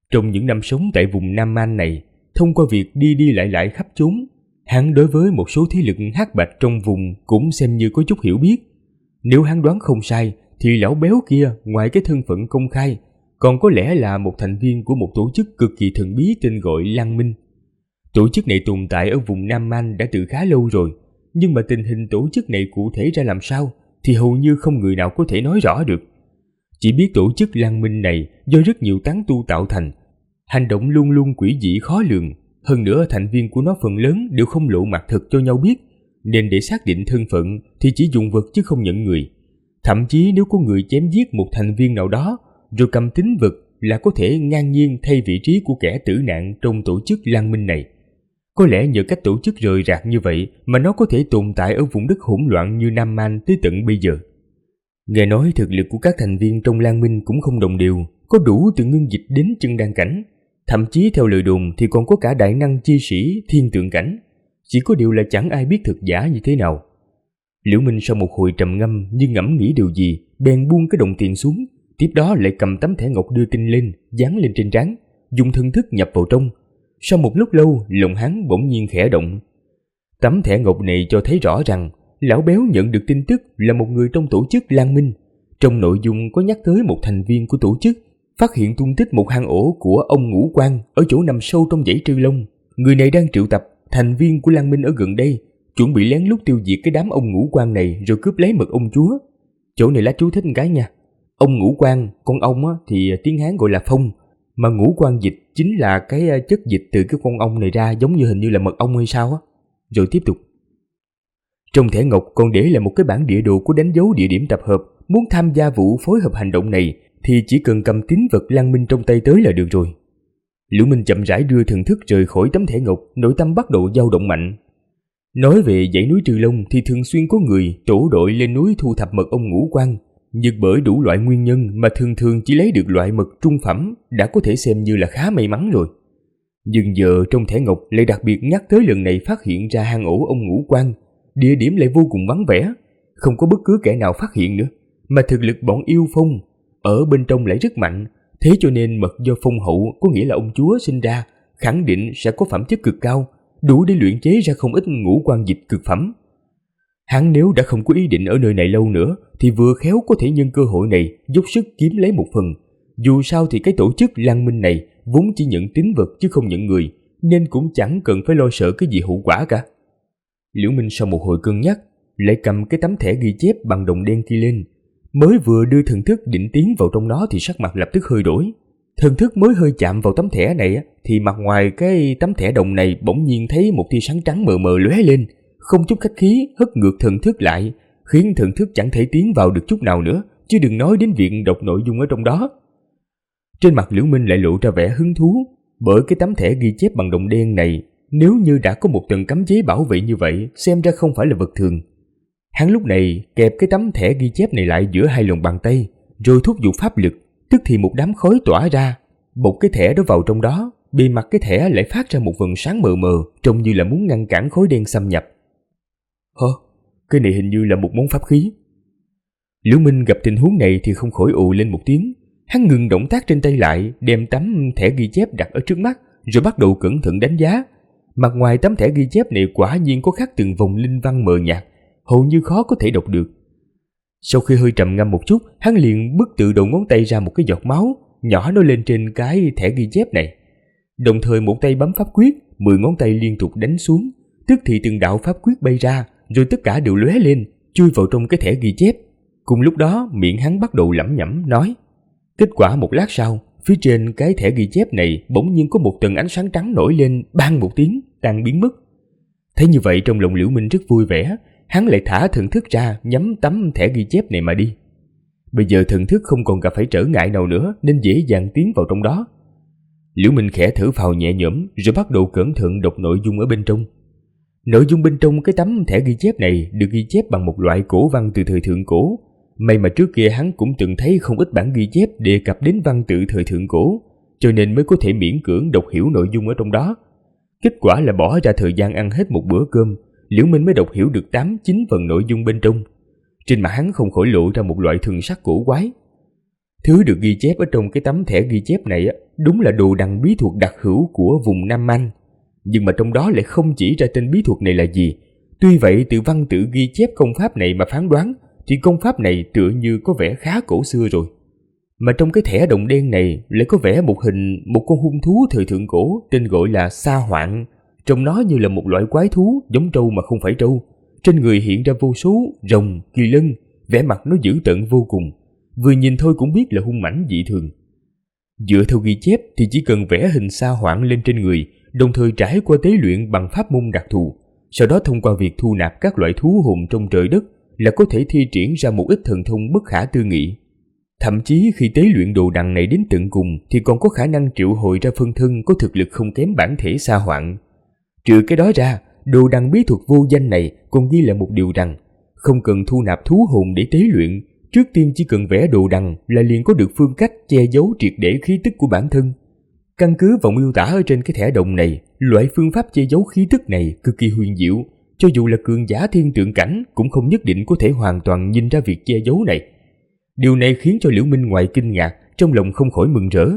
[SPEAKER 2] Trong những năm sống tại vùng Nam Man này, thông qua việc đi đi lại lại khắp chốn, hắn đối với một số thế lực hắc bạch trong vùng cũng xem như có chút hiểu biết. Nếu hắn đoán không sai, thì lão béo kia ngoài cái thân phận công khai, còn có lẽ là một thành viên của một tổ chức cực kỳ thần bí tên gọi Lăng Minh. Tổ chức này tồn tại ở vùng Nam Man đã từ khá lâu rồi, nhưng mà tình hình tổ chức này cụ thể ra làm sao thì hầu như không người nào có thể nói rõ được. Chỉ biết tổ chức Lăng Minh này do rất nhiều tán tu tạo thành, hành động luôn luôn quỷ dị khó lường, hơn nữa thành viên của nó phần lớn đều không lộ mặt thật cho nhau biết, nên để xác định thân phận thì chỉ dùng vật chứ không nhận người. Thậm chí nếu có người chém giết một thành viên nào đó rồi cầm tín vật là có thể ngang nhiên thay vị trí của kẻ tử nạn trong tổ chức Lăng Minh này. Có lẽ nhờ cách tổ chức rời rạc như vậy mà nó có thể tồn tại ở vùng đất hỗn loạn như Nam Man tới tận bây giờ. Nghe nói thực lực của các thành viên trong Lăng Minh cũng không đồng đều, có đủ từ ngưng dịch đến chân đan cảnh, thậm chí theo lời đồn thì còn có cả đại năng chi sĩ thiên tượng cảnh. Chỉ có điều là chẳng ai biết thực giả như thế nào. Liễu Minh sau một hồi trầm ngâm như ngẫm nghĩ điều gì, bèn buông cái đồng tiền xuống, tiếp đó lại cầm tấm thẻ ngọc đưa tin lên, dán lên trên trán, dùng thần thức nhập vào trong. Sau một lúc lâu, lòng hắn bỗng nhiên khẽ động. Tấm thẻ ngọc này cho thấy rõ rằng lão béo nhận được tin tức là một người trong tổ chức Lăng Minh. Trong nội dung có nhắc tới một thành viên của tổ chức phát hiện tung tích một hang ổ của ông Ngũ Quan ở chỗ nằm sâu trong dãy Trư Long. Người này đang triệu tập thành viên của Lăng Minh ở gần đây, chuẩn bị lén lút tiêu diệt cái đám ông Ngũ Quan này rồi cướp lấy mật ông chúa. Chỗ này lá chú thích một cái nha. Ông Ngũ Quan, con ong thì tiếng Hán gọi là phong, mà ngũ quan dịch chính là cái chất dịch từ cái con ong này ra, giống như hình như là mật ong hay sao á. Rồi tiếp tục. Trong thẻ ngọc còn để lại một cái bản địa đồ có đánh dấu địa điểm tập hợp. Muốn tham gia vụ phối hợp hành động này thì chỉ cần cầm tín vật Lăng Minh trong tay tới là được rồi. Liễu Minh chậm rãi đưa thần thức rời khỏi tấm thẻ ngọc, nội tâm bắt đầu dao động mạnh. Nói về dãy núi Trừ Long thì thường xuyên có người tổ đội lên núi thu thập mật ông Ngũ Quan, nhưng bởi đủ loại nguyên nhân mà thường thường chỉ lấy được loại mật trung phẩm đã có thể xem như là khá may mắn rồi. Nhưng giờ trong thẻ ngọc lại đặc biệt nhắc tới lần này phát hiện ra hang ổ ông Ngũ Quan, địa điểm lại vô cùng vắng vẻ, không có bất cứ kẻ nào phát hiện nữa, mà thực lực bọn yêu Phong ở bên trong lại rất mạnh, thế cho nên mật do phong hậu, có nghĩa là ông chúa sinh ra, khẳng định sẽ có phẩm chất cực cao, đủ để luyện chế ra không ít ngũ quan dịch cực phẩm. Hắn nếu đã không có ý định ở nơi này lâu nữa thì vừa khéo có thể nhân cơ hội này dốc sức kiếm lấy một phần. Dù sao thì cái tổ chức Lăng Minh này vốn chỉ nhận tín vật chứ không nhận người, nên cũng chẳng cần phải lo sợ cái gì hậu quả cả. Liễu Minh sau một hồi cân nhắc lại cầm cái tấm thẻ ghi chép bằng đồng đen kia lên, mới vừa đưa thần thức định tiến vào trong đó thì sắc mặt lập tức hơi đổi. Thần thức mới hơi chạm vào tấm thẻ này thì mặt ngoài cái tấm thẻ đồng này bỗng nhiên thấy một tia sáng trắng mờ mờ lóe lên, không chút khách khí hất ngược thần thức lại, khiến thần thức chẳng thể tiến vào được chút nào nữa, chứ đừng nói đến việc đọc nội dung ở trong đó. Trên mặt Liễu Minh lại lộ ra vẻ hứng thú, bởi cái tấm thẻ ghi chép bằng đồng đen này nếu như đã có một tầng cấm chế bảo vệ như vậy, xem ra không phải là vật thường. Hắn lúc này kẹp cái tấm thẻ ghi chép này lại giữa hai lòng bàn tay, rồi thúc giục pháp lực, tức thì một đám khói tỏa ra, bột cái thẻ đó vào trong đó, bề mặt cái thẻ lại phát ra một vầng sáng mờ mờ, trông như là muốn ngăn cản khói đen xâm nhập. Cái này hình như là một món pháp khí. Liễu Minh gặp tình huống này thì không khỏi ù lên một tiếng. Hắn ngừng động tác trên tay lại, đem tấm thẻ ghi chép đặt ở trước mắt, rồi bắt đầu cẩn thận đánh giá. Mặt ngoài tấm thẻ ghi chép này quả nhiên có khắc từng vòng linh văn mờ nhạt, hầu như khó có thể đọc được. Sau khi hơi trầm ngâm một chút, hắn liền bứt từ đầu ngón tay ra một cái giọt máu, nhỏ nó lên trên cái thẻ ghi chép này. Đồng thời một tay bấm pháp quyết, 10 ngón tay liên tục đánh xuống, tức thì từng đạo pháp quyết bay ra, rồi tất cả đều lóe lên, chui vào trong cái thẻ ghi chép. Cùng lúc đó, miệng hắn bắt đầu lẩm nhẩm nói. Kết quả một lát sau, phía trên cái thẻ ghi chép này bỗng nhiên có một tầng ánh sáng trắng nổi lên, bang một tiếng, tan biến mất. Thấy như vậy trong lòng Liễu Minh rất vui vẻ, hắn lại thả thần thức ra, nhắm tấm thẻ ghi chép này mà đi. Bây giờ thần thức không còn gặp phải trở ngại nào nữa, nên dễ dàng tiến vào trong đó. Liễu Minh khẽ thở phào nhẹ nhõm, rồi bắt đầu cẩn thận đọc nội dung ở bên trong. Nội dung bên trong cái tấm thẻ ghi chép này được ghi chép bằng một loại cổ văn từ thời thượng cổ. May mà trước kia hắn cũng từng thấy không ít bản ghi chép đề cập đến văn tự thời thượng cổ, cho nên mới có thể miễn cưỡng đọc hiểu nội dung ở trong đó. Kết quả là bỏ ra thời gian ăn hết một bữa cơm, Liễu Minh mới đọc hiểu được 8-9 phần nội dung bên trong. Trên mặt hắn không khỏi lộ ra một loại thần sắc cổ quái. Thứ được ghi chép ở trong cái tấm thẻ ghi chép này đúng là đồ đằng bí thuật đặc hữu của vùng Nam Man. Nhưng mà trong đó lại không chỉ ra tên bí thuật này là gì. Tuy vậy từ văn tự ghi chép công pháp này mà phán đoán thì công pháp này tựa như có vẻ khá cổ xưa rồi. Mà trong cái thẻ đồng đen này lại có vẽ một hình một con hung thú thời thượng cổ tên gọi là Sa Hoạn. Trông nó như là một loại quái thú giống trâu mà không phải trâu. Trên người hiện ra vô số rồng, kỳ lân, vẻ mặt nó dữ tợn vô cùng. Vừa nhìn thôi cũng biết là hung mãnh dị thường. Dựa theo ghi chép thì chỉ cần vẽ hình Sa Hoạn lên trên người, đồng thời trải qua tế luyện bằng pháp môn đặc thù, sau đó thông qua việc thu nạp các loại thú hồn trong trời đất là có thể thi triển ra một ít thần thông bất khả tư nghị. Thậm chí khi tế luyện đồ đằng này đến tận cùng thì còn có khả năng triệu hồi ra phân thân có thực lực không kém bản thể Sa Hoạn. Trừ cái đó ra, đồ đằng bí thuật vô danh này còn ghi lại một điều rằng không cần thu nạp thú hồn để tế luyện, trước tiên chỉ cần vẽ đồ đằng là liền có được phương cách che giấu triệt để khí tức của bản thân. Căn cứ vào miêu tả ở trên cái thẻ đồng này, loại phương pháp che giấu khí tức này cực kỳ huyền diệu, cho dù là cường giả thiên tượng cảnh cũng không nhất định có thể hoàn toàn nhìn ra việc che giấu này. Điều này khiến cho Liễu Minh ngoài kinh ngạc, trong lòng không khỏi mừng rỡ.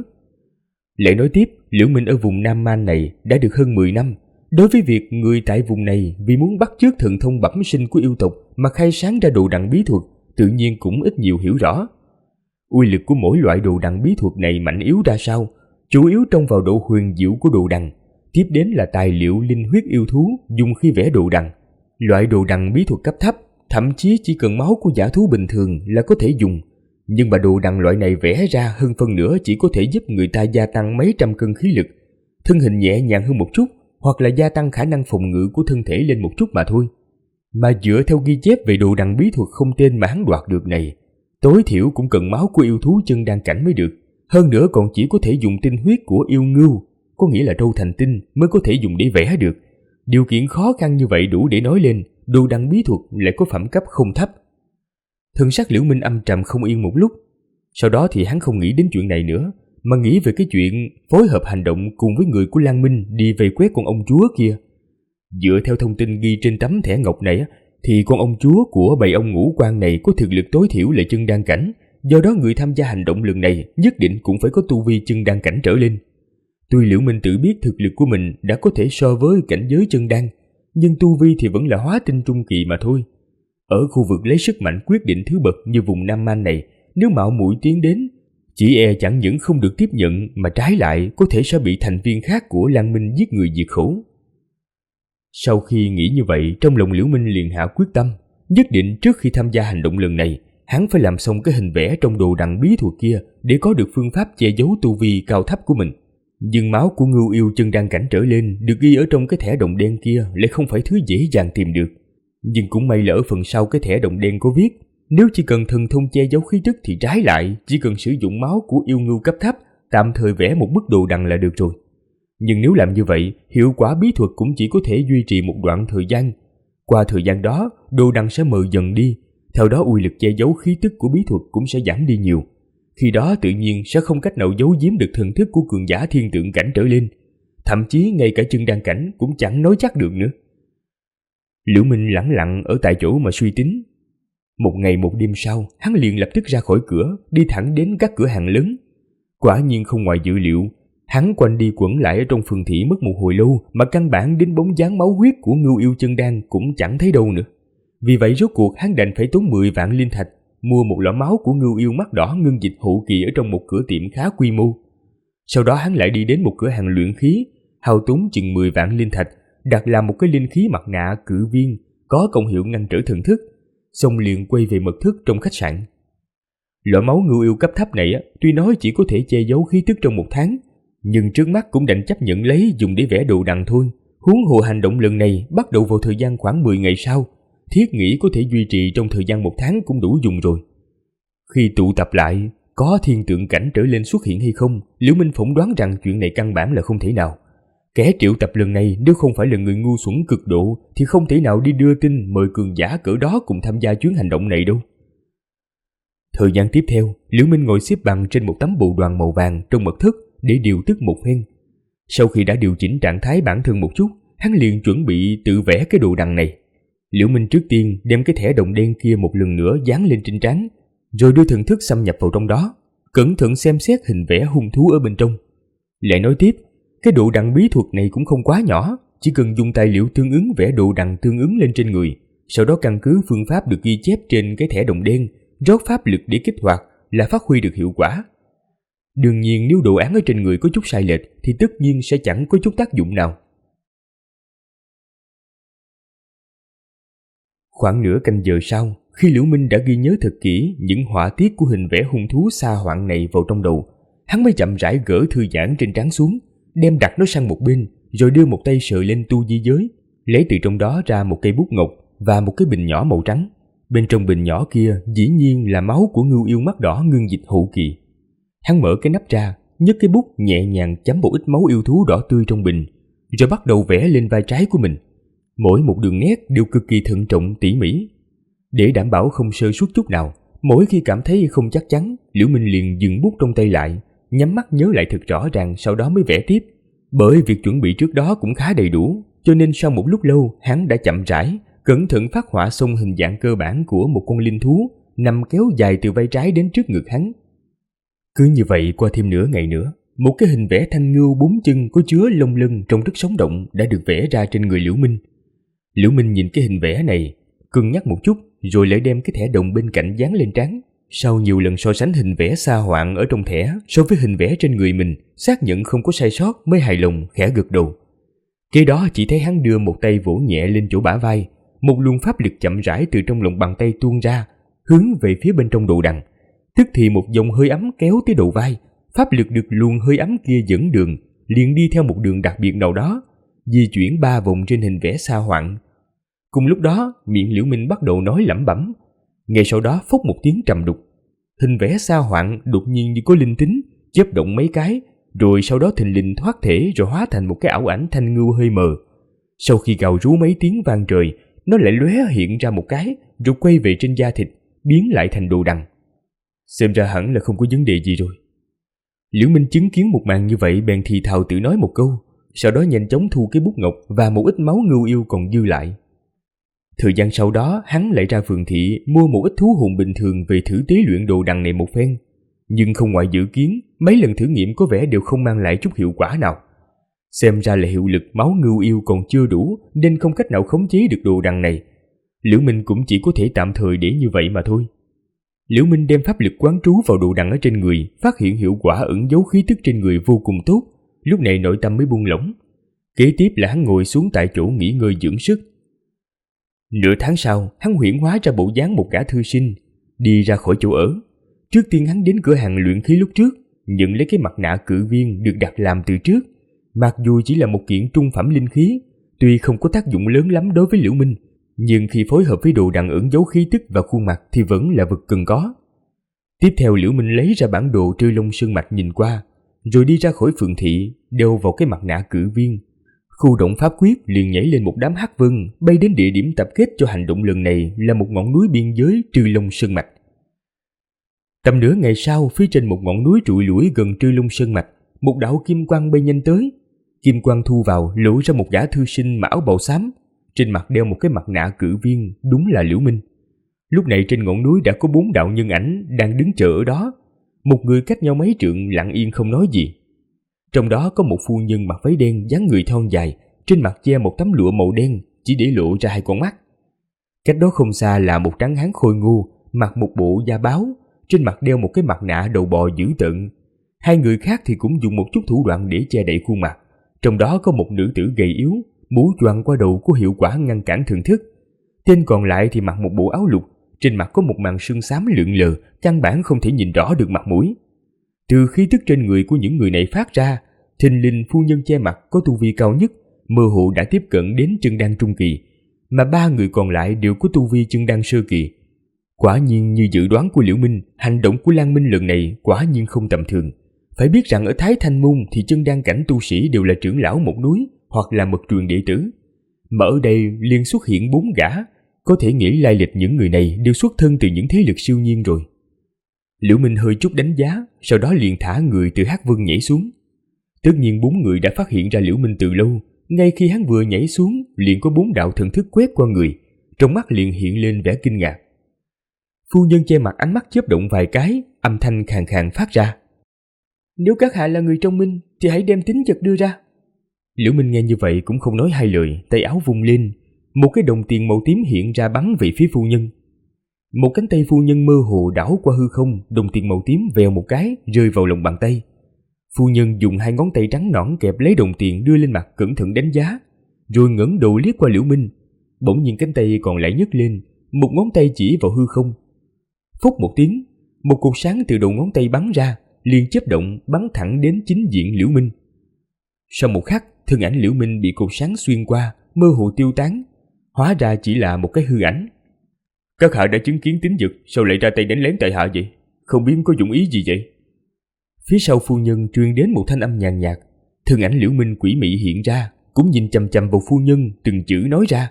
[SPEAKER 2] Lại nói tiếp, Liễu Minh ở vùng Nam Man này đã được hơn 10 năm. Đối với việc người tại vùng này vì muốn bắt chước thần thông bẩm sinh của yêu tộc mà khai sáng ra đồ đằng bí thuật, tự nhiên cũng ít nhiều hiểu rõ. Uy lực của mỗi loại đồ đằng bí thuật này mạnh yếu ra sao, chủ yếu trông vào độ huyền diệu của đồ đằng, tiếp đến là tài liệu linh huyết yêu thú dùng khi vẽ đồ đằng. Loại đồ đằng bí thuật cấp thấp, thậm chí chỉ cần máu của dã thú bình thường là có thể dùng, nhưng mà đồ đằng loại này vẽ ra hơn phân nửa chỉ có thể giúp người ta gia tăng mấy trăm cân khí lực, thân hình nhẹ nhàng hơn một chút, hoặc là gia tăng khả năng phòng ngự của thân thể lên một chút mà thôi. Mà dựa theo ghi chép về đồ đằng bí thuật không tên mà hắn đoạt được này, tối thiểu cũng cần máu của yêu thú chân đan cảnh mới được. Hơn nữa còn chỉ có thể dùng tinh huyết của yêu ngưu, có nghĩa là trâu thành tinh, mới có thể dùng để vẽ được. Điều kiện khó khăn như vậy đủ để nói lên đồ đằng bí thuật lại có phẩm cấp không thấp. Thần sắc Liễu Minh âm trầm không yên một lúc. Sau đó thì hắn không nghĩ đến chuyện này nữa, mà nghĩ về cái chuyện phối hợp hành động cùng với người của Lan Minh đi vây quét con ông chúa kia. Dựa theo thông tin ghi trên tấm thẻ ngọc này thì con ông chúa của bầy ông ngũ quan này có thực lực tối thiểu là chân đan cảnh, do đó người tham gia hành động lần này nhất định cũng phải có tu vi chân đan cảnh trở lên. Tuy Liễu Minh tự biết thực lực của mình đã có thể so với cảnh giới chân đan, nhưng tu vi thì vẫn là hóa tinh trung kỳ mà thôi. Ở khu vực lấy sức mạnh quyết định thứ bậc như vùng Nam Man này, nếu mạo muội tiến đến, chỉ e chẳng những không được tiếp nhận mà trái lại có thể sẽ bị thành viên khác của Lan Minh giết người diệt khẩu. Sau khi nghĩ như vậy, trong lòng Liễu Minh liền hạ quyết tâm, nhất định trước khi tham gia hành động lần này, hắn phải làm xong cái hình vẽ trong đồ đằng bí thuật kia để có được phương pháp che giấu tu vi cao thấp của mình. Nhưng máu của ngưu yêu chân đan cảnh trở lên được ghi ở trong cái thẻ đồng đen kia lại không phải thứ dễ dàng tìm được. Nhưng cũng may là ở phần sau cái thẻ đồng đen có viết, nếu chỉ cần thần thông che giấu khí tức thì trái lại chỉ cần sử dụng máu của yêu ngưu cấp thấp tạm thời vẽ một bức đồ đằng là được rồi. Nhưng nếu làm như vậy, hiệu quả bí thuật cũng chỉ có thể duy trì một đoạn thời gian. Qua thời gian đó, đồ đằng sẽ mờ dần đi, theo đó uy lực che giấu khí tức của bí thuật cũng sẽ giảm đi nhiều. Khi đó tự nhiên sẽ không cách nào giấu giếm được thần thức của cường giả thiên tượng cảnh trở lên. Thậm chí ngay cả chân đan cảnh cũng chẳng nói chắc được nữa. Liễu Minh lẳng lặng ở tại chỗ mà suy tính. Một ngày một đêm sau, hắn liền lập tức ra khỏi cửa, đi thẳng đến các cửa hàng lớn. Quả nhiên không ngoài dự liệu, hắn quanh đi quẩn lại ở trong phường thị mất một hồi lâu mà căn bản đến bóng dáng máu huyết của ngưu yêu chân đan cũng chẳng thấy đâu nữa. Vì vậy rốt cuộc hắn đành phải tốn 10 vạn linh thạch mua một lọ máu của ngưu yêu mắt đỏ ngưng dịch hậu kỳ ở trong một cửa tiệm khá quy mô. Sau đó hắn lại đi đến một cửa hàng luyện khí, hao tốn chừng 10 vạn linh thạch đặt làm một cái linh khí mặt nạ cự viên có công hiệu ngăn trở thần thức, xong liền quay về mật thất trong khách sạn. Loại máu ngưu yêu cấp thấp này tuy nói chỉ có thể che giấu khí tức trong 1 tháng, nhưng trước mắt cũng đành chấp nhận lấy dùng để vẽ đồ đằng thôi. Huống hồ hành động lần này bắt đầu vào thời gian khoảng 10 ngày sau, thiết nghĩ có thể duy trì trong thời gian 1 tháng cũng đủ dùng rồi. Khi tụ tập lại, có thiên tượng cảnh trở lên xuất hiện hay không, Liễu Minh phỏng đoán rằng chuyện này căn bản là không thể nào. Kẻ triệu tập lần này nếu không phải là người ngu xuẩn cực độ thì không thể nào đi đưa tin mời cường giả cỡ đó cùng tham gia chuyến hành động này đâu. Thời gian tiếp theo, Liễu Minh ngồi xếp bằng trên một tấm bồ đoàn màu vàng trong mật thất để điều tức một phen. Sau khi đã điều chỉnh trạng thái bản thân một chút, hắn liền chuẩn bị tự vẽ cái đồ đằng này. Liễu Minh trước tiên đem cái thẻ đồng đen kia một lần nữa dán lên trên trán, rồi đưa thần thức xâm nhập vào trong đó. cẩn thận xem xét hình vẽ hung thú ở bên trong. Lại nói tiếp, cái đồ đằng bí thuật này cũng không quá nhỏ, chỉ cần dùng tài liệu tương ứng vẽ đồ đằng tương ứng lên trên người, sau đó căn cứ phương pháp được ghi chép trên cái thẻ đồng đen, rót pháp lực để kích hoạt là phát huy được hiệu quả. Đương nhiên nếu đồ án ở trên người có chút sai lệch thì tất nhiên sẽ chẳng có chút tác dụng nào. Khoảng nửa canh giờ sau, khi Liễu Minh đã ghi nhớ thật kỹ những họa tiết của hình vẽ hung thú xa hoạn này vào trong đầu, hắn mới chậm rãi gỡ thư giãn trên trán xuống, đem đặt nó sang một bên, rồi đưa một tay sờ lên tu di giới, lấy từ trong đó ra một cây bút ngọc và một cái bình nhỏ màu trắng. Bên trong bình nhỏ kia dĩ nhiên là máu của ngưu yêu mắt đỏ ngưng dịch hậu kỳ. Hắn mở cái nắp ra, nhấc cái bút nhẹ nhàng chấm một ít máu yêu thú đỏ tươi trong bình, rồi bắt đầu vẽ lên vai trái của mình. Mỗi một đường nét đều cực kỳ thận trọng tỉ mỉ. Để đảm bảo không sơ suất chút nào, mỗi khi cảm thấy không chắc chắn, Liễu Minh liền dừng bút trong tay lại, nhắm mắt nhớ lại thật rõ ràng, sau đó mới vẽ tiếp. Bởi việc chuẩn bị trước đó cũng khá đầy đủ, cho nên sau một lúc lâu hắn đã chậm rãi, cẩn thận phác họa xong hình dạng cơ bản của một con linh thú nằm kéo dài từ vai trái đến trước ngực hắn. Cứ như vậy qua thêm nửa ngày nữa, một cái hình vẽ thanh ngưu 4 chân có chứa lông lân trông rất sống động đã được vẽ ra trên người Liễu Minh. Liễu Minh nhìn cái hình vẽ này, cân nhắc một chút, rồi lại đem cái thẻ đồng bên cạnh dán lên trán. Sau nhiều lần so sánh hình vẽ xa hoạn ở trong thẻ so với hình vẽ trên người mình, xác nhận không có sai sót mới hài lòng khẽ gật đầu. Kế đó chỉ thấy hắn đưa một tay vỗ nhẹ lên chỗ bả vai, một luồng pháp lực chậm rãi từ trong lòng bàn tay tuôn ra, hướng về phía bên trong đồ đằng. Tức thì một dòng hơi ấm kéo tới đầu vai, pháp lực được luồng hơi ấm kia dẫn đường, liền đi theo một đường đặc biệt nào đó, di chuyển 3 vòng trên hình vẽ xa hoạn. Cùng lúc đó, miệng Liễu Minh bắt đầu nói lẩm bẩm. Ngay sau đó phốc một tiếng trầm đục. Hình vẽ xa hoạn đột nhiên như có linh tính, chớp động mấy cái, rồi sau đó thình lình thoát thể rồi hóa thành một cái ảo ảnh thanh ngưu hơi mờ. Sau khi gào rú mấy tiếng vang trời, nó lại lóe hiện ra một cái, rồi quay về trên da thịt, biến lại thành đồ đằng. Xem ra hẳn là không có vấn đề gì rồi. Liễu Minh chứng kiến một màn như vậy bèn thì thào tự nói một câu, sau đó nhanh chóng thu cái bút ngọc và một ít máu ngưu yêu còn dư lại. Thời gian sau đó, hắn lại ra phường thị mua một ít thú hồn bình thường về thử tế luyện đồ đằng này một phen. Nhưng không ngoài dự kiến, mấy lần thử nghiệm có vẻ đều không mang lại chút hiệu quả nào. Xem ra là hiệu lực máu ngưu yêu còn chưa đủ nên không cách nào khống chế được đồ đằng này. Liễu Minh cũng chỉ có thể tạm thời để như vậy mà thôi. Liễu Minh đem pháp lực quán trú vào đồ đằng ở trên người, phát hiện hiệu quả ẩn giấu khí tức trên người vô cùng tốt. Lúc này nội tâm mới buông lỏng. Kế tiếp là hắn ngồi xuống tại chỗ nghỉ ngơi dưỡng sức. Nửa tháng sau, hắn huyễn hóa ra bộ dáng một gã thư sinh, đi ra khỏi chỗ ở. Trước tiên hắn đến cửa hàng luyện khí lúc trước, nhận lấy cái mặt nạ cự viên được đặt làm từ trước. Mặc dù chỉ là một kiện trung phẩm linh khí, tuy không có tác dụng lớn lắm đối với Liễu Minh, nhưng khi phối hợp với đồ đằng ẩn giấu khí tức và khuôn mặt thì vẫn là vật cần có. Tiếp theo Liễu Minh lấy ra bản đồ Trư Long Sơn Mạch nhìn qua, rồi đi ra khỏi phường thị, đeo vào cái mặt nạ cự viên. Khu động pháp quyết liền nhảy lên một đám hắc vân, bay đến địa điểm tập kết cho hành động lần này là một ngọn núi biên giới Trư Long Sơn Mạch. Tầm nửa ngày sau, phía trên một ngọn núi trụi lủi gần Trư Long Sơn Mạch, một đạo kim quang bay nhanh tới. Kim quang thu vào lộ ra một gã thư sinh mặc áo bào xám, trên mặt đeo một cái mặt nạ cự viên, đúng là Liễu Minh. Lúc này trên ngọn núi đã có 4 đạo nhân ảnh đang đứng chờ ở đó, một người cách nhau mấy trượng lặng yên không nói gì. Trong đó có một phu nhân mặc váy đen dáng người thon dài, trên mặt che một tấm lụa màu đen, chỉ để lộ ra 2 con mắt. Cách đó không xa là một tráng hán khôi ngô, mặc một bộ da báo, trên mặt đeo một cái mặt nạ đầu bò dữ tợn. 2 người khác thì cũng dùng một chút thủ đoạn để che đậy khuôn mặt. Trong đó có một nữ tử gầy yếu, mũ choàng qua đầu có hiệu quả ngăn cản thần thức. Tên còn lại thì mặc một bộ áo lục, trên mặt có một màn sương xám lượn lờ, căn bản không thể nhìn rõ được mặt mũi. Từ khí tức trên người của những người này phát ra, thình lình phu nhân che mặt có tu vi cao nhất, mơ hồ đã tiếp cận đến chân đan trung kỳ, mà 3 người còn lại đều có tu vi chân đan sơ kỳ. Quả nhiên như dự đoán của Liễu Minh, hành động của Lan Minh lần này quả nhiên không tầm thường. Phải biết rằng ở Thái Thanh Môn thì chân đan cảnh tu sĩ đều là trưởng lão một núi hoặc là mật truyền đệ tử, mà ở đây liền xuất hiện 4 gã, có thể nghĩ lai lịch những người này đều xuất thân từ những thế lực siêu nhiên rồi. Liễu Minh hơi chút đánh giá, sau đó liền thả người từ hắc vân nhảy xuống. Tất nhiên 4 người đã phát hiện ra Liễu Minh từ lâu, ngay khi hắn vừa nhảy xuống liền có 4 đạo thần thức quét qua người, trong mắt liền hiện lên vẻ kinh ngạc. Phu nhân che mặt, ánh mắt chớp động vài cái, âm thanh khàn khàn phát ra. Nếu các hạ là người trong minh thì hãy đem tín vật đưa ra. Liễu Minh nghe như vậy cũng không nói hai lời, tay áo vung lên, một cái đồng tiền màu tím hiện ra bắn về phía phu nhân. Một cánh tay phu nhân mơ hồ đảo qua hư không, đồng tiền màu tím vèo một cái rơi vào lòng bàn tay. Phu nhân dùng hai ngón tay trắng nõn kẹp lấy đồng tiền đưa lên mặt cẩn thận đánh giá, rồi ngẩng đầu liếc qua Liễu Minh. Bỗng nhiên cánh tay còn lại nhấc lên, một ngón tay chỉ vào hư không. Phốc một tiếng, một cột sáng từ đầu ngón tay bắn ra, liền chớp động bắn thẳng đến chính diện Liễu Minh. Sau một khắc, thân ảnh Liễu Minh bị cột sáng xuyên qua, mơ hồ tiêu tán, hóa ra chỉ là một cái hư ảnh. Các hạ đã chứng kiến tín vật, sao lại ra tay đánh lén tại hạ vậy? Không biết có dụng ý gì vậy? Phía sau phu nhân truyền đến một thanh âm nhàn nhạt, thân ảnh Liễu Minh quỷ mị hiện ra, cũng nhìn chằm chằm vào phu nhân, từng chữ nói ra.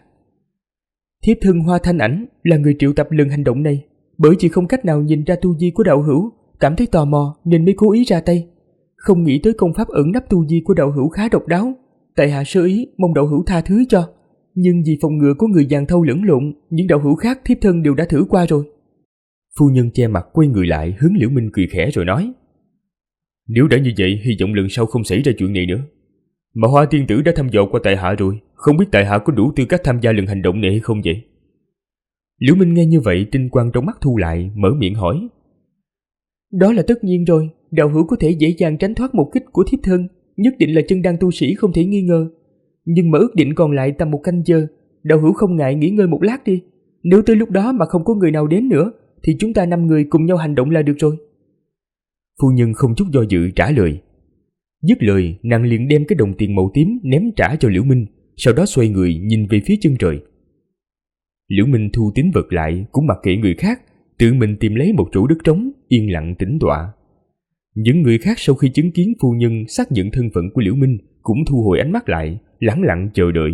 [SPEAKER 2] Thiếp thân Hoa Thanh Ảnh là người triệu tập lần hành động này, bởi chỉ không cách nào nhìn ra tu vi của đạo hữu, cảm thấy tò mò nên mới cố ý ra tay. Không nghĩ tới công pháp ẩn nấp tu vi của đạo hữu khá độc đáo, tại hạ sơ ý mong đạo hữu tha thứ cho. Nhưng vì phòng ngừa có người giằng thâu lẫn lộn, những đạo hữu khác thiếp thân đều đã thử qua rồi. Phu nhân che mặt quay người lại hướng Liễu Minh cười khẽ rồi nói. Nếu đã như vậy, hy vọng lần sau không xảy ra chuyện này nữa. Mà Hoa tiên tử đã thăm dò qua tại hạ rồi, không biết tại hạ có đủ tư cách tham gia lần hành động này hay không vậy? Liễu Minh nghe như vậy, tinh quang trong mắt thu lại, mở miệng hỏi. Đó là tất nhiên rồi, đạo hữu có thể dễ dàng tránh thoát một kích của thiếp thân, nhất định là chân đan tu sĩ không thể nghi ngờ. Nhưng mà ước định còn lại tầm 1 canh giờ, đạo hữu không ngại nghỉ ngơi một lát đi. Nếu tới lúc đó mà không có người nào đến nữa, thì chúng ta 5 người cùng nhau hành động là được rồi. Phu nhân không chút do dự trả lời. Dứt lời, nàng liền đem cái đồng tiền màu tím ném trả cho Liễu Minh, sau đó xoay người nhìn về phía chân trời. Liễu Minh thu tín vật lại, cũng mặc kệ người khác, tự mình tìm lấy một chỗ đất trống, yên lặng tĩnh tọa. Những người khác sau khi chứng kiến phu nhân xác nhận thân phận của Liễu Minh cũng thu hồi ánh mắt lại, lẳng lặng chờ đợi.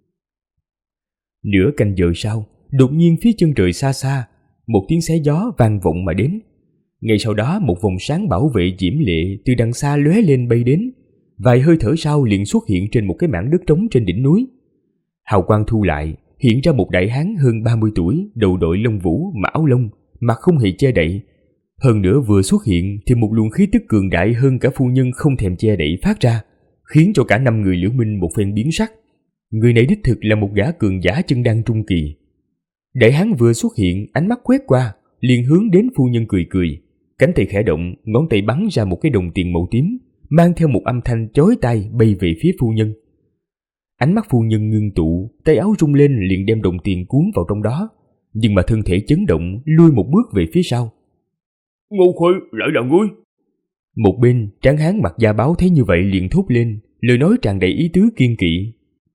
[SPEAKER 2] Nửa canh giờ sau, đột nhiên phía chân trời xa xa, một tiếng xé gió vang vọng mà đến. Ngay sau đó một vòng sáng bảo vệ diễm lệ từ đằng xa lóe lên bay đến, vài hơi thở sau liền xuất hiện trên một cái mảng đất trống trên đỉnh núi. Hào quang thu lại, hiện ra một đại hán hơn 30 tuổi, đầu đội lông vũ mà áo lông, mặt không hề che đậy. Hơn nữa vừa xuất hiện thì một luồng khí tức cường đại hơn cả phu nhân không thèm che đậy phát ra, khiến cho cả 5 người Liễu Minh một phen biến sắc. Người này đích thực là một gã cường giả chân đan trung kỳ. Đại hán vừa xuất hiện, ánh mắt quét qua, liền hướng đến phu nhân cười cười, cánh tay khẽ động, ngón tay bắn ra một cái đồng tiền màu tím, mang theo một âm thanh chói tai bay về phía phu nhân. Ánh mắt phu nhân ngưng tụ, tay áo rung lên liền đem đồng tiền cuốn vào trong đó, nhưng mà thân thể chấn động, lui một bước về phía sau.
[SPEAKER 3] Ngô Khuê, lại là ngươi?
[SPEAKER 2] Một bên, tráng hán mặc da báo thấy như vậy liền thốt lên, lời nói tràn đầy ý tứ kiên kỵ.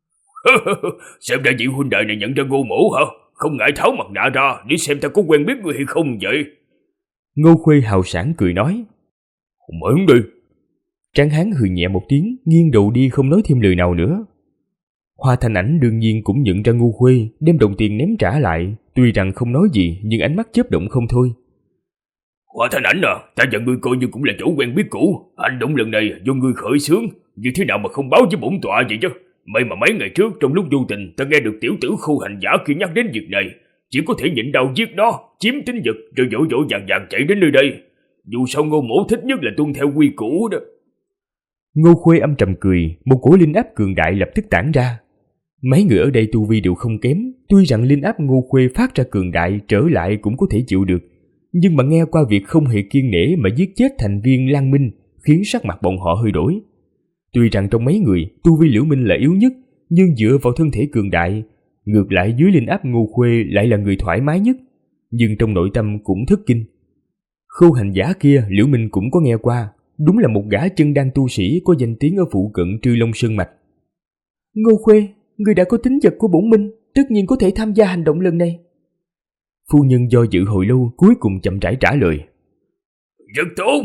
[SPEAKER 3] Xem ra vị huynh đệ này nhận ra Ngô mỗ hả? Không ngại tháo mặt nạ ra để xem ta có quen biết người hay không vậy?
[SPEAKER 2] Ngô Khuê hào sảng cười nói.
[SPEAKER 3] Mượn đi.
[SPEAKER 2] Tráng hán hừ nhẹ một tiếng, nghiêng đầu đi không nói thêm lời nào nữa. Hoa Thanh Ảnh đương nhiên cũng nhận ra Ngô Khuê, đem đồng tiền ném trả lại, tuy rằng không nói gì nhưng ánh mắt chớp động không thôi.
[SPEAKER 3] Hoa Thanh Ảnh à, ta và ngươi coi như cũng là chỗ quen biết cũ, hành động lần này do ngươi khởi xướng, như thế nào mà không báo với bổn tọa vậy chứ? May mà mấy ngày trước trong lúc vô tình ta nghe được tiểu tử Khô Hành Giả kia nhắc đến việc này, chỉ có thể nhịn đau giết nó, chiếm tín vật rồi vội vội vàng vàng chạy đến nơi đây. Dù sao Ngô mỗ thích nhất là tuân theo quy củ đó.
[SPEAKER 2] Ngô Khuê âm trầm cười, một cổ linh áp cường đại lập tức tản ra. Mấy người ở đây tu vi đều không kém, tuy rằng linh áp Ngô Khuê phát ra cường đại trở lại cũng có thể chịu được, nhưng mà nghe qua việc không hề kiêng nể mà giết chết thành viên Lan Minh khiến sắc mặt bọn họ hơi đổi. Tuy rằng trong mấy người tu vi Liễu Minh là yếu nhất, nhưng dựa vào thân thể cường đại, ngược lại dưới linh áp Ngô Khuê lại là người thoải mái nhất, nhưng trong nội tâm cũng thất kinh. Khô Hành Giả kia Liễu Minh cũng có nghe qua, đúng là một gã chân đan tu sĩ có danh tiếng ở phụ cận Trư Long Sơn Mạch. Ngô Khuê, người đã có tính vật của bổn minh, tất nhiên có thể tham gia hành động lần này. Phu nhân do dự hồi lâu, cuối cùng chậm rãi trả lời.
[SPEAKER 3] Rất tốt.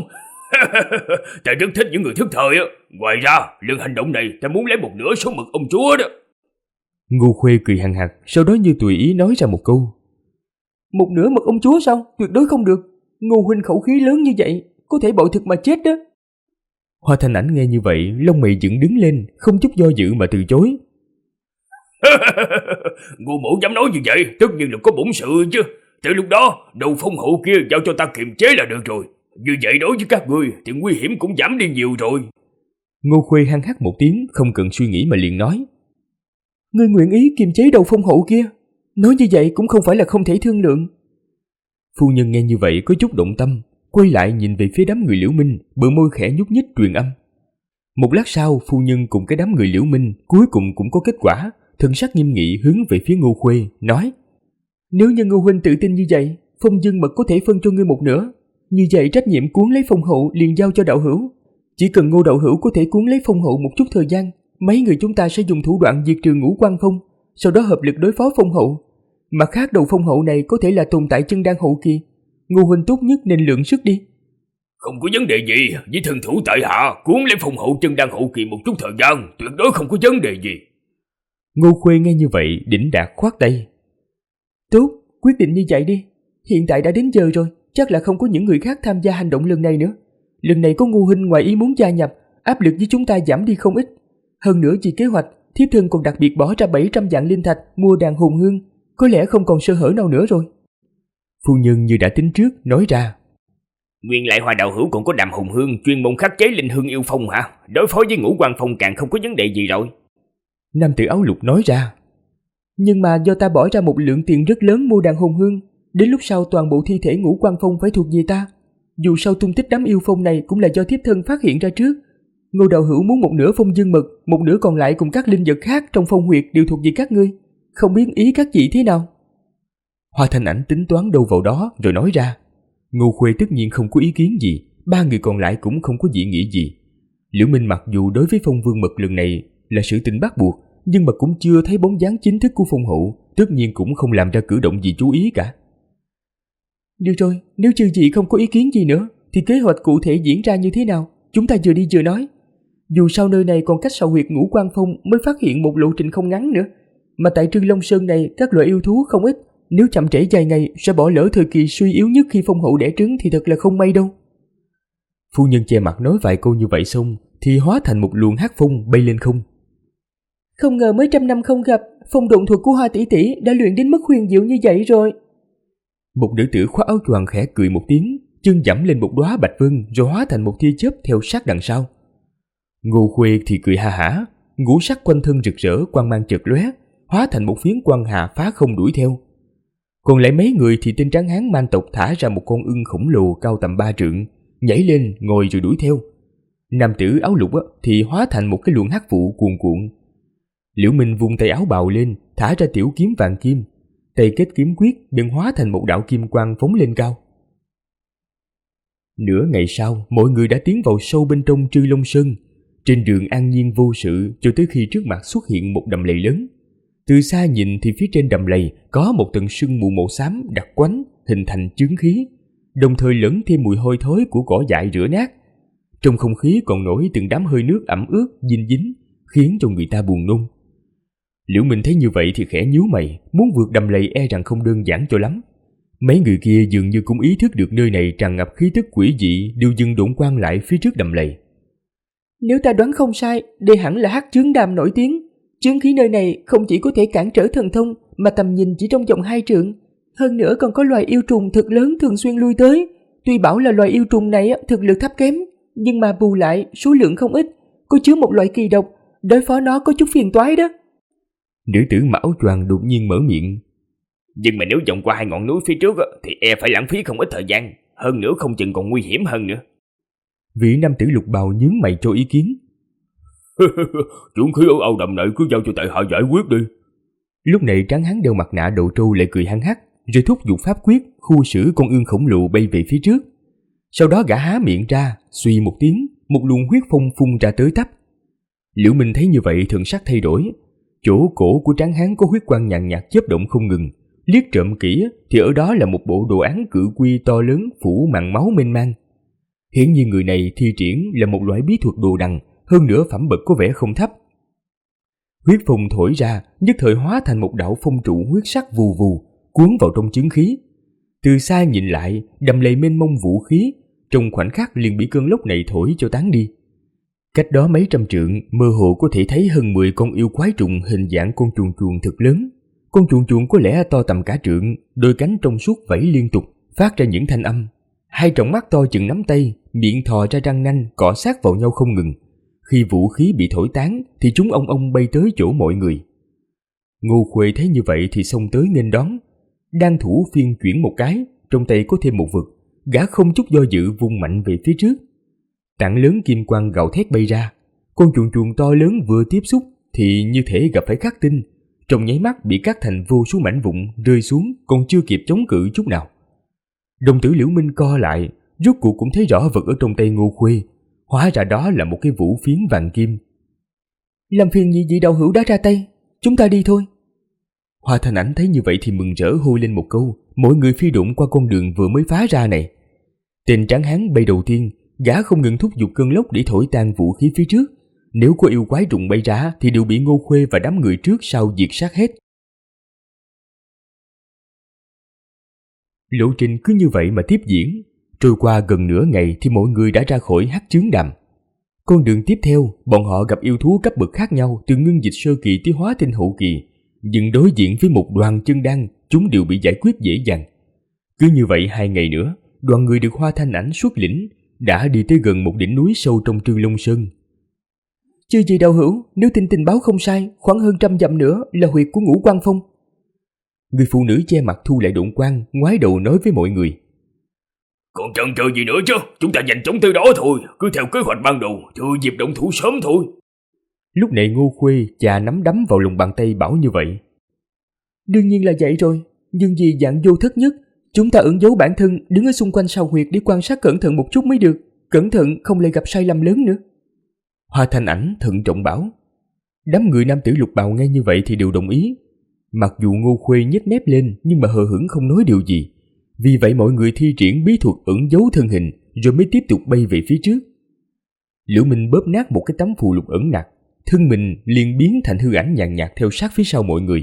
[SPEAKER 3] Ta rất thích những người thức thời á. Ngoài ra, lần hành động này ta muốn lấy một nửa số mật ông chúa đó.
[SPEAKER 2] Ngô Khuê cười hằn hặc, sau đó như tùy ý nói ra một câu. Một nửa mật ông chúa sao? Tuyệt đối không được. Ngô huynh khẩu khí lớn như vậy, có thể bội thực mà chết đó. Hoa Thanh Ảnh nghe như vậy, lông mày dựng đứng lên, không chút do dự mà từ chối.
[SPEAKER 3] Ngô mỗ dám nói như vậy, tất nhiên là có bổn sự chứ. Từ lúc đó, đầu phong hộ kia giao cho ta kiềm chế là được rồi. Như vậy đối với các ngươi thì nguy hiểm cũng giảm đi nhiều rồi.
[SPEAKER 2] Ngô Khuê hăng hắc một tiếng, không cần suy nghĩ mà liền nói. Ngươi nguyện ý kiềm chế đầu phong hộ kia, nói như vậy cũng không phải là không thể thương lượng. Phu nhân nghe như vậy có chút động tâm, quay lại nhìn về phía đám người Liễu Minh, bờ môi khẽ nhúc nhích truyền âm. Một lát sau, phu nhân cùng cái đám người Liễu Minh cuối cùng cũng có kết quả, thần sắc nghiêm nghị hướng về phía Ngô Khuê, nói: Nếu như Ngô huynh tự tin như vậy, phong dương mật có thể phân cho ngươi một nửa. Như vậy trách nhiệm cuốn lấy phong hộ liền giao cho đạo hữu. Chỉ cần Ngô đạo hữu có thể cuốn lấy phong hộ một chút thời gian, mấy người chúng ta sẽ dùng thủ đoạn diệt trừ Ngũ Quang Phong, sau đó hợp lực đối phó phong hộ. Mặt khác đầu phong hộ này có thể là tồn tại chân đan hậu kỳ. Ngô huynh tốt nhất nên lượng sức đi.
[SPEAKER 3] Không có vấn đề gì, với thần thủ tại hạ cuốn lấy phong hộ chân đan hậu kỳ một chút thời gian, tuyệt đối không có vấn đề gì.
[SPEAKER 2] Ngô Khuê nghe như vậy đỉnh đạt khoát tay. Tốt, quyết định như vậy đi. Hiện tại đã đến giờ rồi, chắc là không có những người khác tham gia hành động lần này nữa. Lần này có Ngô huynh ngoài ý muốn gia nhập, áp lực với chúng ta giảm đi không ít. Hơn nữa vì kế hoạch, thiếp thân còn đặc biệt bỏ ra 700 vạn linh thạch mua đàn hùng hương, có lẽ không còn sơ hở nào nữa rồi. Phu nhân như đã tính trước nói ra.
[SPEAKER 1] Nguyên lại Hoa đạo hữu còn có đàm hùng hương chuyên môn khắc chế linh hương yêu phong hả? Đối phó với Ngũ Quang Phong càng không có vấn đề gì rồi.
[SPEAKER 2] Nam tử áo lục nói ra. Nhưng mà do ta bỏ ra một lượng tiền rất lớn mua đàn hùng hương, đến lúc sau toàn bộ thi thể Ngũ Quang Phong phải thuộc về ta. Dù sao tung tích đám yêu phong này cũng là do thiếp thân phát hiện ra trước. Ngô đạo hữu muốn một nửa phong dương mật, một nửa còn lại cùng các linh vật khác trong phong huyệt đều thuộc về các ngươi. Không biết ý các vị thế nào? Hoa Thanh Ảnh tính toán đâu vào đó rồi nói ra. Ngô Khuê tất nhiên không có ý kiến gì, ba người còn lại cũng không có dị nghị gì. Liễu Minh mặc dù đối với phong vương mật lần này là sự tình bắt buộc, nhưng mà cũng chưa thấy bóng dáng chính thức của phong hộ, tất nhiên cũng không làm ra cử động gì chú ý cả. Được rồi, nếu chư vị không có ý kiến gì nữa, thì kế hoạch cụ thể diễn ra như thế nào, chúng ta vừa đi vừa nói. Dù sao nơi này còn cách sau huyệt Ngũ Quang Phong mới phát hiện một lộ trình không ngắn nữa, mà tại Trư Long Sơn này các loại yêu thú không ít, nếu chậm trễ vài ngày sẽ bỏ lỡ thời kỳ suy yếu nhất khi phong hộ đẻ trứng thì thật là không may đâu. Phu nhân che mặt nói vài câu như vậy xong thì hóa thành một luồng hắc phong bay lên không. Không ngờ mới 100 năm không gặp, phong độn thuật của Hoa tỷ tỷ đã luyện đến mức huyền diệu như vậy rồi. Một nữ tử khoác áo choàng khẽ cười một tiếng, chân giẫm lên một đóa bạch vân rồi hóa thành một tia chớp theo sát đằng sau. Ngô Khuê thì cười ha hả, ngũ sắc quanh thân rực rỡ quang mang chợt lóe, hóa thành một phiến quang hà phá không đuổi theo. Còn lại mấy người thì tên tráng hán man tộc thả ra một con ưng khổng lồ cao tầm 3 trượng, nhảy lên ngồi rồi đuổi theo. Nam tử áo lục thì hóa thành một cái luồng hắc vụ cuồn cuộn. Liễu Minh vung tay áo bào lên, thả ra tiểu kiếm vàng kim, tay kết kiếm quyết biến hóa thành một đạo kim quang phóng lên cao. Nửa ngày sau, mọi người đã tiến vào sâu bên trong Trư Long Sơn. Trên đường an nhiên vô sự cho tới khi trước mặt xuất hiện một đầm lầy lớn. Từ xa nhìn thì phía trên đầm lầy có một tầng sương mù màu xám đặc quánh hình thành chướng khí, đồng thời lẫn thêm mùi hôi thối của cỏ dại rửa nát. Trong không khí còn nổi từng đám hơi nước ẩm ướt dinh dính, khiến cho người ta buồn nôn. Liễu Minh thấy như vậy thì khẽ nhíu mày, muốn vượt đầm lầy e rằng không đơn giản cho lắm. Mấy người kia dường như cũng ý thức được nơi này tràn ngập khí tức quỷ dị, đều dừng độn quang lại phía trước đầm lầy. Nếu ta đoán không sai, đây hẳn là hắc chướng đàm nổi tiếng. Chướng khí nơi này không chỉ có thể cản trở thần thông, mà tầm nhìn chỉ trong vòng 2 trượng. Hơn nữa còn có loài yêu trùng thật lớn thường xuyên lui tới. Tuy bảo là loài yêu trùng này thực lực thấp kém, nhưng mà bù lại số lượng không ít, có chứa một loại kỳ độc, đối phó nó có chút phiền toái đó. Nữ tử mặc áo choàng đột nhiên mở miệng.
[SPEAKER 1] Nhưng mà nếu vòng qua 2 ngọn núi phía trước thì e phải lãng phí không ít thời gian, hơn nữa không chừng còn nguy hiểm hơn nữa.
[SPEAKER 2] Vị nam tử lục bào nhướng mày cho ý kiến.
[SPEAKER 3] Chuẩn khí ở ao đầm này cứ giao cho tại hạ giải quyết đi.
[SPEAKER 2] Lúc này tráng hán đeo mặt nạ đầu trâu lại cười hăng hắc, rồi thúc giục pháp quyết khu xử con ương khổng lồ bay về phía trước. Sau đó gã há miệng ra, suy một tiếng, một luồng huyết phong phun ra tới tấp. Liễu Minh thấy như vậy thần sắc thay đổi. Chỗ cổ của tráng hán có huyết quang nhàn nhạt chớp động không ngừng, liếc trộm kỹ thì ở đó là một bộ đồ án cự quy to lớn phủ màn máu mênh mang. Hiển nhiên người này thi triển là một loại bí thuật đồ đằng, hơn nữa phẩm bậc có vẻ không thấp. Huyết phong thổi ra, nhất thời hóa thành một đạo phong trụ huyết sắc vù vù, cuốn vào trong chướng khí. Từ xa nhìn lại, đầm lầy mênh mông vũ khí, trong khoảnh khắc liền bị cơn lốc này thổi cho tán đi. Cách đó mấy trăm trượng, mơ hồ có thể thấy hơn 10 con yêu quái trùng hình dạng con chuồn chuồn thật lớn. Con chuồn chuồn có lẽ to tầm cả trượng, đôi cánh trong suốt vẫy liên tục, phát ra những thanh âm. Hai tròng mắt to chừng nắm tay, miệng thò ra răng nanh cọ sát vào nhau không ngừng. Khi vũ khí bị thổi tán thì chúng ong ong bay tới chỗ mọi người. Ngô Khuê thấy như vậy thì xông tới nghênh đón. Đang thủ phiên chuyển một cái, trong tay có thêm một vực, gã không chút do dự vung mạnh về phía trước. Tảng lớn kim quang gào thét bay ra. Con chuồn chuồn to lớn vừa tiếp xúc thì như thể gặp phải khắc tinh, trong nháy mắt bị cắt thành vô số mảnh vụn rơi xuống, còn chưa kịp chống cự chút nào. Đồng tử Liễu Minh co lại, rốt cuộc cũng thấy rõ vật ở trong tay Ngô Khuê. Hóa ra đó là một cái vũ phiến vàng kim. Làm phiền nhị vị đạo hữu đã ra tay, chúng ta đi thôi. Hoa Thanh Ảnh thấy như vậy thì mừng rỡ hô lên một câu, mọi người phi độn qua con đường vừa mới phá ra này. Tên tráng hán bay đầu tiên, gã không ngừng thúc giục cơn lốc để thổi tan vũ khí phía trước. Nếu có yêu quái rụng bay ra thì đều bị Ngô Khuê và đám người trước sau diệt sát hết. Lộ trình cứ như vậy mà tiếp diễn. Trôi qua gần nửa ngày thì mọi người đã ra khỏi Hắc Chướng Đàm. Con đường tiếp theo, bọn họ gặp yêu thú cấp bậc khác nhau, từ ngưng dịch sơ kỳ tới hóa tinh hậu kỳ. Nhưng đối diện với một đoàn chân đan, chúng đều bị giải quyết dễ dàng. Cứ như vậy 2 ngày nữa, đoàn người được Hoa Thanh Ảnh xuất lĩnh đã đi tới gần một đỉnh núi sâu trong Trư Long Sơn. Chư vị đạo hữu, nếu tình báo không sai, khoảng hơn 100 dặm nữa là huyệt của Ngũ Quang Phong. Người phụ nữ che mặt thu lại độn quang, ngoái đầu nói với mọi người.
[SPEAKER 3] Còn chần chờ gì nữa chứ, chúng ta nhanh chóng tới đó thôi, cứ theo kế hoạch ban đầu, thừa dịp động thủ sớm thôi.
[SPEAKER 2] Lúc này Ngô Khuê chà nắm đấm vào lòng bàn tay bảo như vậy. Đương nhiên là vậy rồi, nhưng vì dạng vô thất nhất, chúng ta ẩn giấu bản thân đứng ở xung quanh sau huyệt để quan sát cẩn thận một chút mới được, cẩn thận không lại gặp sai lầm lớn nữa. Hoa Thanh Ảnh thận trọng bảo. Đám người nam tử lục bào nghe như vậy thì đều đồng ý. Mặc dù Ngô Khuê nhếch mép lên nhưng mà hờ hững không nói điều gì. Vì vậy mọi người thi triển bí thuật ẩn giấu thân hình rồi mới tiếp tục bay về phía trước. Liễu Minh bóp nát một cái tấm phù lục ẩn nặc, thân mình liền biến thành hư ảnh nhàn nhạt theo sát phía sau mọi người.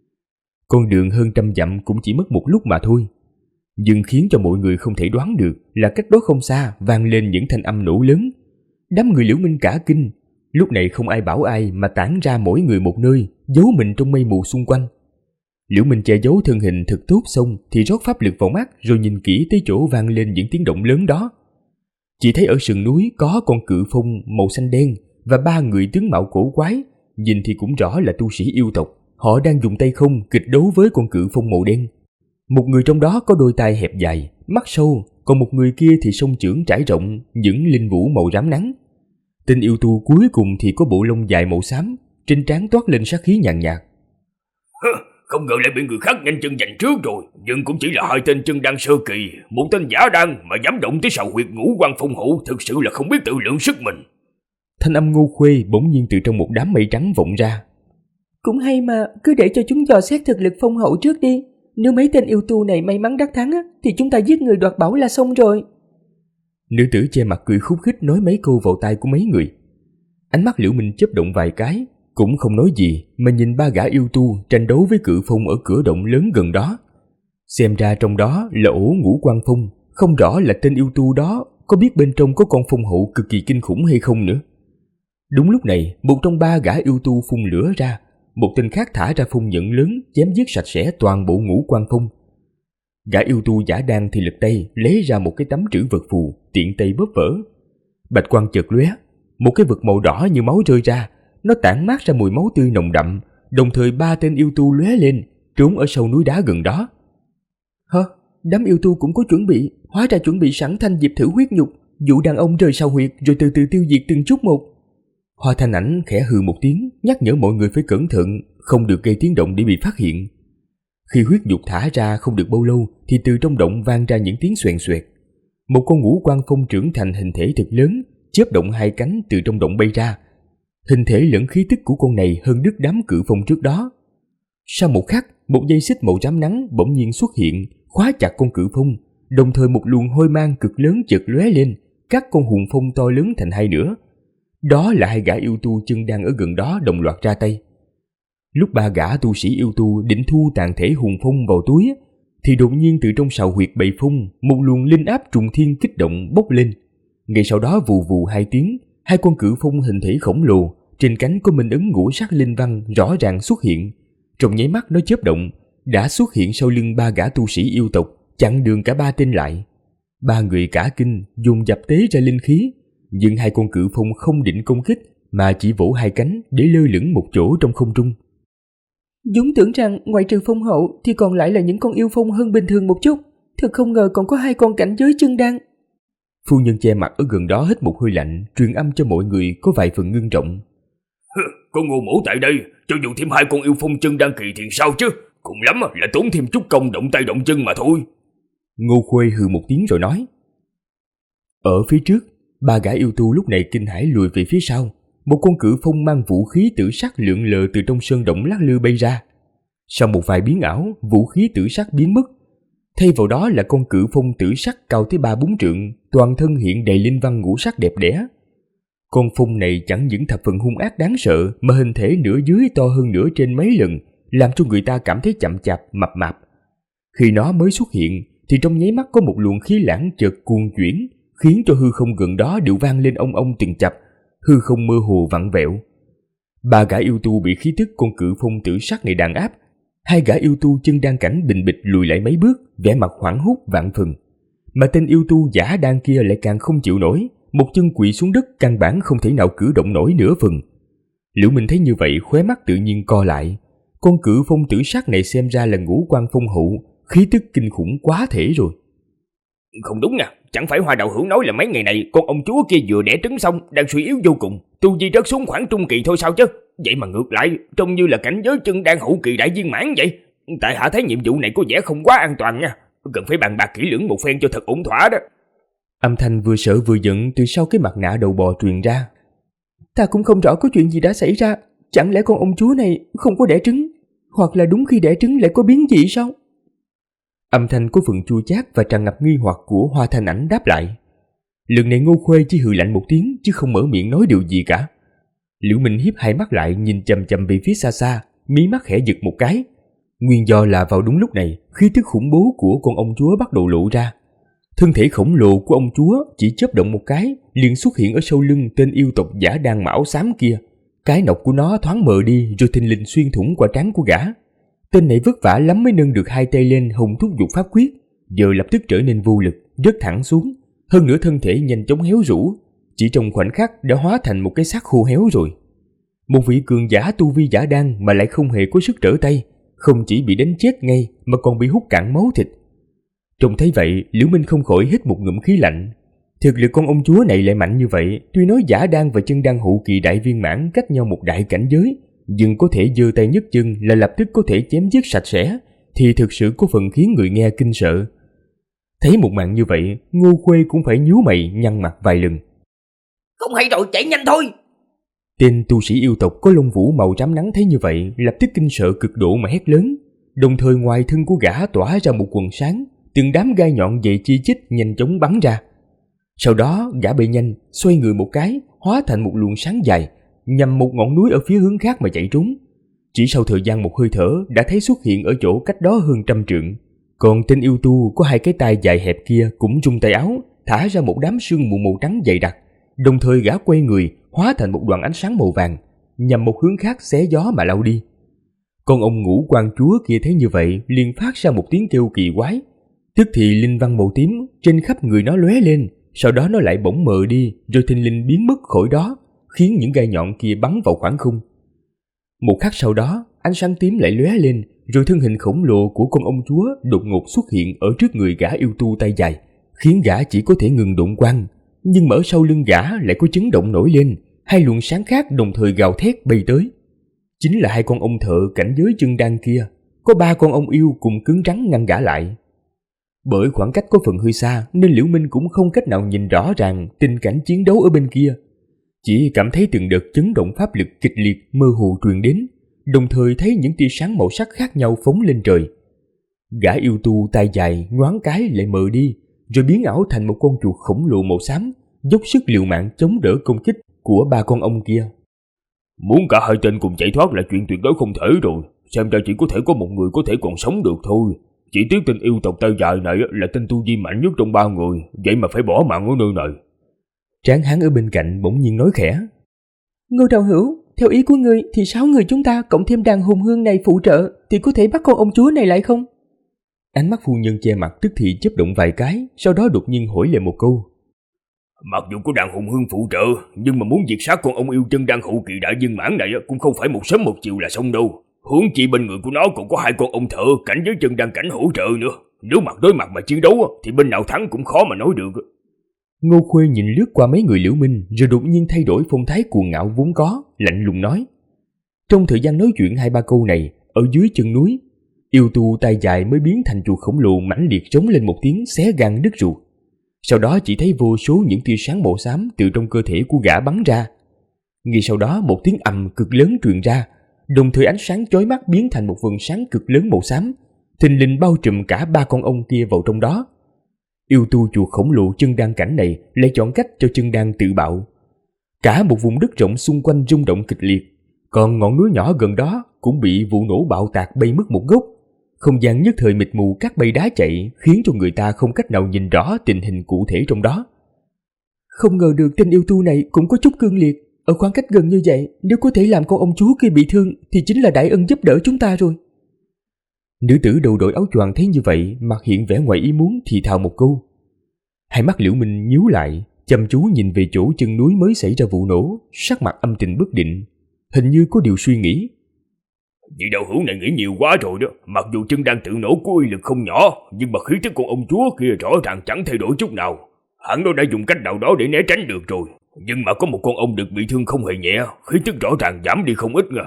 [SPEAKER 2] Con đường hơn 100 dặm cũng chỉ mất một lúc mà thôi. Nhưng khiến cho mọi người không thể đoán được là cách đó không xa vang lên những thanh âm nổ lớn. Đám người Liễu Minh cả kinh, lúc này không ai bảo ai mà tản ra mỗi người một nơi, giấu mình trong mây mù xung quanh. Liễu Minh che giấu thân hình thật tốt xong thì rót pháp lực vào mắt rồi nhìn kỹ tới chỗ vang lên những tiếng động lớn đó. Chỉ thấy ở sườn núi có con cự phong màu xanh đen và 3 người tướng mạo cổ quái, nhìn thì cũng rõ là tu sĩ yêu tộc. Họ đang dùng tay không kịch đấu với con cự phong màu đen. Một người trong đó có đôi tai hẹp dài, mắt sâu, còn một người kia thì song chưởng trải rộng, những linh vũ màu rám nắng. Tên yêu tu cuối cùng thì có bộ lông dài màu xám, trên trán toát lên sát khí nhàn nhạt.
[SPEAKER 3] Không ngờ lại bị người khác nhanh chân giành trước rồi, nhưng cũng chỉ là 2 tên chân đan sơ kỳ, một tên giả đan mà dám động tới sào huyệt Ngũ Quang Phong hộ, thực sự là không biết tự lượng sức mình.
[SPEAKER 2] Thanh âm Ngô Khuê bỗng nhiên từ trong một đám mây trắng vọng ra. Cũng hay mà, cứ để cho chúng dò xét thực lực phong hậu trước đi. Nếu mấy tên yêu tu này may mắn đắc thắng thì chúng ta giết người đoạt bảo là xong rồi. Nữ tử che mặt cười khúc khích nói mấy câu vào tai của mấy người. Ánh mắt Liễu Minh chớp động vài cái, cũng không nói gì mà nhìn 3 gã yêu tu tranh đấu với cự phong ở cửa động lớn gần đó. Xem ra trong đó là ổ Ngũ Quang Phong, không rõ là tên yêu tu đó có biết bên trong có con phong hậu cực kỳ kinh khủng hay không nữa. Đúng lúc này, một trong 3 gã yêu tu phun lửa ra, một tên khác thả ra phong nhận lớn chém giết sạch sẽ toàn bộ Ngũ Quang Phong. Gã yêu tu giả đan thì lật tay lấy ra một cái tấm trữ vật phù, tiện tay bóp vỡ. Bạch quang chợt lóe, một cái vật màu đỏ như máu rơi ra, nó tản mát ra mùi máu tươi nồng đậm, đồng thời 3 tên yêu tu lóe lên, trốn ở sau núi đá gần đó. Hả? Đám yêu tu cũng có chuẩn bị, hóa ra chuẩn bị sẵn thanh diệp thử huyết nhục, dụ đàn ông rời sau huyệt rồi từ từ tiêu diệt từng chút một. Hoa Thanh Ảnh khẽ hừ một tiếng, nhắc nhở mọi người phải cẩn thận, không được gây tiếng động để bị phát hiện. Khi huyết nhục thả ra không được bao lâu thì từ trong động vang ra những tiếng xoèn xoẹt. Một con Ngũ Quang Phong trưởng thành hình thể thật lớn, chớp động 2 cánh từ trong động bay ra. Hình thể lẫn khí tức của con này hơn đứt đám cự phong trước đó. Sau một khắc, một dây xích màu rám nắng bỗng nhiên xuất hiện, khóa chặt con cự phong, đồng thời một luồng hôi mang cực lớn chợt lóe lên, cắt con hùng phong to lớn thành 2 nửa. Đó là 2 gã yêu tu chân đang ở gần đó đồng loạt ra tay. Lúc 3 gã tu sĩ yêu tu định thu tàn thể hùng phong vào túi, thì đột nhiên từ trong sào huyệt bầy phong, một luồng linh áp trùng thiên kích động bốc lên. Ngay sau đó vù vù 2 tiếng, 2 con cự phong hình thể khổng lồ, trên cánh có minh ấn ngũ sắc linh văn rõ ràng xuất hiện, Trong nháy mắt nó chớp động, đã xuất hiện sau lưng ba gã tu sĩ yêu tộc, chặn đường cả ba tên lại. Ba người cả kinh, dùng dập tế ra linh khí, nhưng hai con cự phong không định công kích, mà chỉ vỗ hai cánh để lơ lửng một chỗ trong không trung.
[SPEAKER 4] Dũng tưởng rằng ngoại trừ phong hậu thì còn lại là những con yêu phong hơn bình thường một chút, thật không ngờ còn có hai con cảnh giới chân đan.
[SPEAKER 2] Phu nhân che mặt ở gần đó hít một hơi lạnh, truyền âm cho mọi người có vài phần ngưng trọng.
[SPEAKER 3] Có Ngô Mỗ tại đây, cho dù thêm hai con yêu phong chân đan kỳ thì sao chứ? Cùng lắm là tốn thêm chút công động tay động chân mà thôi.
[SPEAKER 2] Ngô Khuê hừ một tiếng rồi nói. Ở phía trước, ba gã yêu tu lúc này kinh hãi lùi về phía sau. Một con cự phong mang vũ khí tử sắc lượn lờ từ trong sơn động lắc lư bay ra. Sau một vài biến ảo, vũ khí tử sắc biến mất. Thay vào đó là con cự phong tử sắc cao tới 3-4 trượng, toàn thân hiện đầy linh văn ngũ sắc đẹp đẽ. Con phong này chẳng những thập phần hung ác đáng sợ, mà hình thể nửa dưới to hơn nửa trên mấy lần, làm cho người ta cảm thấy chậm chạp, mập mạp. Khi nó mới xuất hiện, thì trong nháy mắt có một luồng khí lãng chợt cuồn chuyển, khiến cho hư không gần đó đều vang lên ong ong từng chập, hư không mơ hồ vặn vẹo. Ba gã yêu tu bị khí tức con cự phong tử sắc này đàn áp, hai gã yêu tu chân đan cảnh bình bịch lùi lại mấy bước, vẻ mặt hoảng hốt vạn phần. Mà tên yêu tu giả đan kia lại càng không chịu nổi, một chân quỵ xuống đất, căn bản không thể nào cử động nổi nửa phần. Liễu Minh thấy như vậy, khóe mắt tự nhiên co lại. Con cự phong tử sắc này xem ra là ngũ quan phong hậu, khí tức kinh khủng quá thể rồi.
[SPEAKER 1] Không đúng nha, chẳng phải Hoa đạo hữu nói là mấy ngày này con ông chúa kia vừa đẻ trứng xong, đang suy yếu vô cùng, tu vi rớt xuống khoảng trung kỳ thôi sao chứ? Vậy mà ngược lại, trông như là cảnh giới chân đang hậu kỳ đại viên mãn vậy. Tại hạ thấy nhiệm vụ này có vẻ không quá an toàn nha, cần phải bàn bạc kỹ lưỡng một phen cho thật ổn thỏa đó.
[SPEAKER 2] Âm thanh vừa sợ vừa giận từ sau cái mặt nạ đầu bò truyền ra.
[SPEAKER 4] Ta cũng không rõ có chuyện gì đã xảy ra, chẳng lẽ con ông chúa này không có đẻ trứng, hoặc là đúng khi đẻ trứng lại có biến dị sao?
[SPEAKER 2] Âm thanh có phần chua chát và tràn ngập nghi hoặc của Hoa Thanh Ảnh đáp lại. Lần này Ngô Khuê chỉ hừ lạnh một tiếng chứ không mở miệng nói điều gì cả. Liễu Minh hiếp hai mắt lại nhìn chằm chằm về phía xa xa, mí mắt khẽ giật một cái. Nguyên do là vào đúng lúc này, khí tức khủng bố của con ông chúa bắt đầu lộ ra. Thân thể khổng lồ của ông chúa chỉ chớp động một cái, liền xuất hiện ở sau lưng tên yêu tộc giả đan mão xám kia. Cái nọc của nó thoáng mờ đi rồi thình lình xuyên thủng qua trán của gã. Tên này vất vả lắm mới nâng được hai tay lên hùng thúc giục pháp quyết, giờ lập tức trở nên vô lực, rớt thẳng xuống. Hơn nữa thân thể nhanh chóng héo rũ, chỉ trong khoảnh khắc đã hóa thành một cái xác khô héo rồi. Một vị cường giả tu vi giả đan mà lại không hề có sức trở tay, không chỉ bị đánh chết ngay mà còn bị hút cạn máu thịt. Trông thấy vậy, Liễu Minh không khỏi hít một ngụm khí lạnh. Thực lực con ông chúa này lại mạnh như vậy, tuy nói giả đan và chân đan hậu kỳ đại viên mãn cách nhau một đại cảnh giới, nhưng có thể giơ tay nhấc chân là lập tức có thể chém giết sạch sẽ, thì thực sự có phần khiến người nghe kinh sợ. Thấy một màn như vậy, Ngô Khuê cũng phải nhíu mày nhăn mặt vài lần.
[SPEAKER 1] Không hay rồi, chạy nhanh thôi!
[SPEAKER 2] Tên tu sĩ yêu tộc có lông vũ màu rám nắng thấy như vậy, lập tức kinh sợ cực độ mà hét lớn. Đồng thời ngoài thân của gã tỏa ra một quần sáng, từng đám gai nhọn dày chi chít nhanh chóng bắn ra. Sau đó gã bay nhanh, xoay người một cái, hóa thành một luồng sáng dài, nhằm một ngọn núi ở phía hướng khác mà chạy trốn. Chỉ sau thời gian một hơi thở đã thấy xuất hiện ở chỗ cách đó hơn 100 trượng. Còn tên yêu tu có hai cái tai dài hẹp kia cũng rung tay áo, thả ra một đám sương mù màu trắng dày đặc. Đồng thời gã quay người, hóa thành một đoàn ánh sáng màu vàng, nhằm một hướng khác xé gió mà lao đi. Con ông ngũ quan chúa kia thấy như vậy liền phát ra một tiếng kêu kỳ quái. Tức thì linh văn màu tím trên khắp người nó lóe lên, sau đó nó lại bỗng mờ đi, rồi thình lình biến mất khỏi đó, khiến những gai nhọn kia bắn vào khoảng không. Một khắc sau đó, ánh sáng tím lại lóe lên, rồi thân hình khổng lồ của con ông chúa đột ngột xuất hiện ở trước người gã yêu tu tay dài, khiến gã chỉ có thể ngừng độn quang. Nhưng mà ở sau lưng gã lại có chấn động nổi lên, hai luồng sáng khác đồng thời gào thét bay tới. Chính là hai con ông thợ cảnh giới chân đan kia, có ba con ông yêu cùng cứng rắn ngăn gã lại. Bởi khoảng cách có phần hơi xa nên Liễu Minh cũng không cách nào nhìn rõ ràng tình cảnh chiến đấu ở bên kia. Chỉ cảm thấy từng đợt chấn động pháp lực kịch liệt mơ hồ truyền đến, đồng thời thấy những tia sáng màu sắc khác nhau phóng lên trời. Gã yêu tu tay dài nhoáng cái lại mờ đi, rồi biến ảo thành một con chuột khổng lồ màu xám, dốc sức liều mạng chống đỡ công kích của ba con ông kia.
[SPEAKER 3] Muốn cả hai tên cùng chạy thoát là chuyện tuyệt đối không thể rồi, xem ra chỉ có thể có một người có thể còn sống được thôi. Chỉ tiếc tên yêu tộc tay dài này là tên tu vi mạnh nhất trong ba người, vậy mà phải bỏ mạng ở nơi này.
[SPEAKER 2] Tráng hán ở bên cạnh bỗng nhiên nói khẽ.
[SPEAKER 4] Ngô đạo hữu, Theo ý của ngươi thì 6 người chúng ta cộng thêm đàn hùng hương này phụ trợ thì có thể bắt con ông chúa này lại không?
[SPEAKER 2] Ánh mắt phu nhân che mặt tức thì chớp động vài cái, sau đó đột nhiên hỏi lại một câu.
[SPEAKER 3] Mặc dù có đàn hùng hương phụ trợ, nhưng mà muốn diệt sát con ông yêu chân đan hậu kỳ đại viên mãn này cũng không phải một sớm một chiều là xong đâu. Huống chi bên người của nó còn có 2 con ông thợ cảnh giới chân đan cảnh hỗ trợ nữa. Nếu mặt đối mặt mà chiến đấu thì bên nào thắng cũng khó mà nói được.
[SPEAKER 2] Ngô Khuê nhìn lướt qua mấy người Liễu Minh rồi đột nhiên thay đổi phong thái cuồng ngạo vốn có, lạnh lùng nói. Trong thời gian nói chuyện 2-3 câu này, ở dưới chân núi, yêu tu tay dài mới biến thành chuột khổng lồ mãnh liệt trống lên một tiếng xé gan đứt ruột. Sau đó chỉ thấy vô số những tia sáng màu xám từ trong cơ thể của gã bắn ra. Ngay sau đó một tiếng ầm cực lớn truyền ra, đồng thời ánh sáng chói mắt biến thành một vầng sáng cực lớn màu xám, thình lình bao trùm cả 3 con ông kia vào trong đó. Yêu tu chuột khổng lồ chân đan cảnh này lại chọn cách cho chân đan tự bạo. Cả một vùng đất rộng xung quanh rung động kịch liệt, còn ngọn núi nhỏ gần đó cũng bị vụ nổ bạo tạc bay mất một gốc. Không gian nhất thời mịt mù các bay đá chạy, khiến cho người ta không cách nào nhìn rõ tình hình cụ thể trong đó.
[SPEAKER 4] Không ngờ được tên yêu tu này cũng có chút cương liệt. Ở khoảng cách gần như vậy, nếu có thể làm con ông chúa kia bị thương thì chính là đại ân giúp đỡ chúng ta rồi.
[SPEAKER 2] Nữ tử đầu đội áo choàng thấy như vậy, mặt hiện vẻ ngoài ý muốn thì thào một câu. Hai mắt Liễu Minh nhíu lại, chăm chú nhìn về chỗ chân núi mới xảy ra vụ nổ, sắc mặt âm tình bất định, hình như có điều suy nghĩ.
[SPEAKER 3] Vị đạo hữu này nghĩ nhiều quá rồi đó. Mặc dù chân đan tự nổ có uy lực không nhỏ, nhưng mà khí tức con ông chúa kia rõ ràng chẳng thay đổi chút nào. Hắn nó đã dùng cách nào đó để né tránh được rồi. Nhưng mà có một con ông được bị thương không hề nhẹ, khí tức rõ ràng giảm đi không ít nha.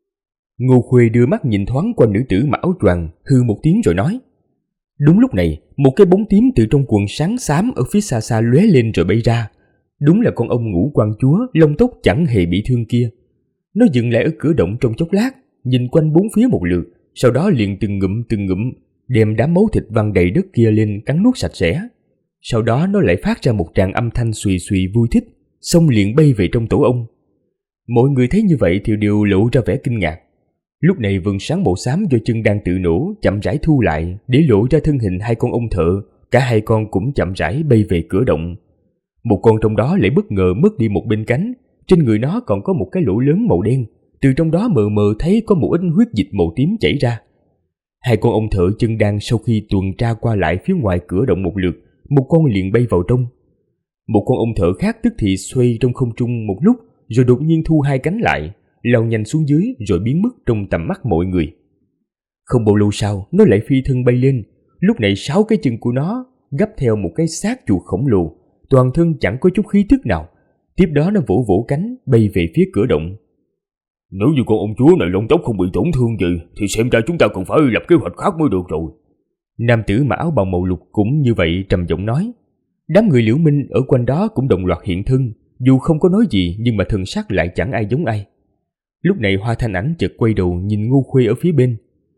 [SPEAKER 2] Ngô Khuê đưa mắt nhìn thoáng qua nữ tử mặc áo choàng, hư một tiếng rồi nói. Đúng lúc này, một cái bóng tím từ trong quần sáng xám ở phía xa xa lóe lên rồi bay ra. Đúng là con ông Ngũ Quan Chúa, lông tóc chẳng hề bị thương kia. Nó dừng lại ở cửa động trong chốc lát, nhìn quanh bốn phía một lượt, sau đó liền từng ngụm đem đám máu thịt văng đầy đất kia lên cắn nuốt sạch sẽ. Sau đó nó lại phát ra một tràng âm thanh xùy xùy vui thích, xong liền bay về trong tổ ông. Mọi người thấy như vậy thì đều lộ ra vẻ kinh ngạc. Lúc này vầng sáng màu xám do chân đang tự nổ chậm rãi thu lại, để lộ ra thân hình 2 con ông thợ. Cả 2 con cũng chậm rãi bay về cửa động. Một con trong đó lại bất ngờ mất đi một bên cánh, trên người nó còn có một cái lỗ lớn màu đen, từ trong đó mờ mờ thấy có một ít huyết dịch màu tím chảy ra. 2 con ông thợ chân đan sau khi tuần tra qua lại phía ngoài cửa động một lượt, một con liền bay vào trong. Một con ông thợ khác tức thì xoay trong không trung một lúc, rồi đột nhiên thu 2 cánh lại, lao nhanh xuống dưới rồi biến mất trong tầm mắt mọi người. Không bao lâu sau, nó lại phi thân bay lên. Lúc này 6 cái chân của nó gấp theo một cái xác chuột khổng lồ, toàn thân chẳng có chút khí tức nào. Tiếp đó nó vỗ vỗ cánh bay về phía cửa động.
[SPEAKER 3] Nếu như con ông chúa này lông tóc không bị tổn thương gì thì xem ra chúng ta còn phải lập kế hoạch khác mới được rồi.
[SPEAKER 2] Nam tử mặc áo bào màu lục cũng như vậy trầm giọng nói. Đám người Liễu Minh ở quanh đó cũng đồng loạt hiện thân, dù không có nói gì nhưng mà thần sắc lại chẳng ai giống ai. Lúc này Hoa Thanh Ảnh chợt quay đầu nhìn Ngô Khuê ở phía bên.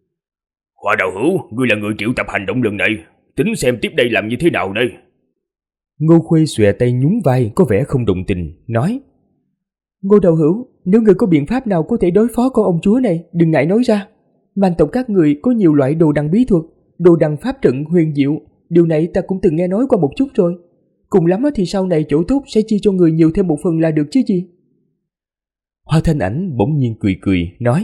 [SPEAKER 3] Hoa đạo hữu, ngươi là người triệu tập hành động lần này, tính xem tiếp đây làm như thế nào đây?
[SPEAKER 2] Ngô Khuê xòe tay nhún vai có vẻ không đồng tình, nói.
[SPEAKER 4] Ngô đạo hữu, nếu người có biện pháp nào có thể đối phó con ông chúa này, đừng ngại nói ra. Man tộc các người có nhiều loại đồ đằng bí thuật, đồ đằng pháp trận huyền diệu, điều này ta cũng từng nghe nói qua một chút rồi. Cùng lắm thì sau này chỗ tốt sẽ chia cho người nhiều thêm một phần là được chứ gì.
[SPEAKER 2] Hoa Thanh Ảnh bỗng nhiên cười, nói.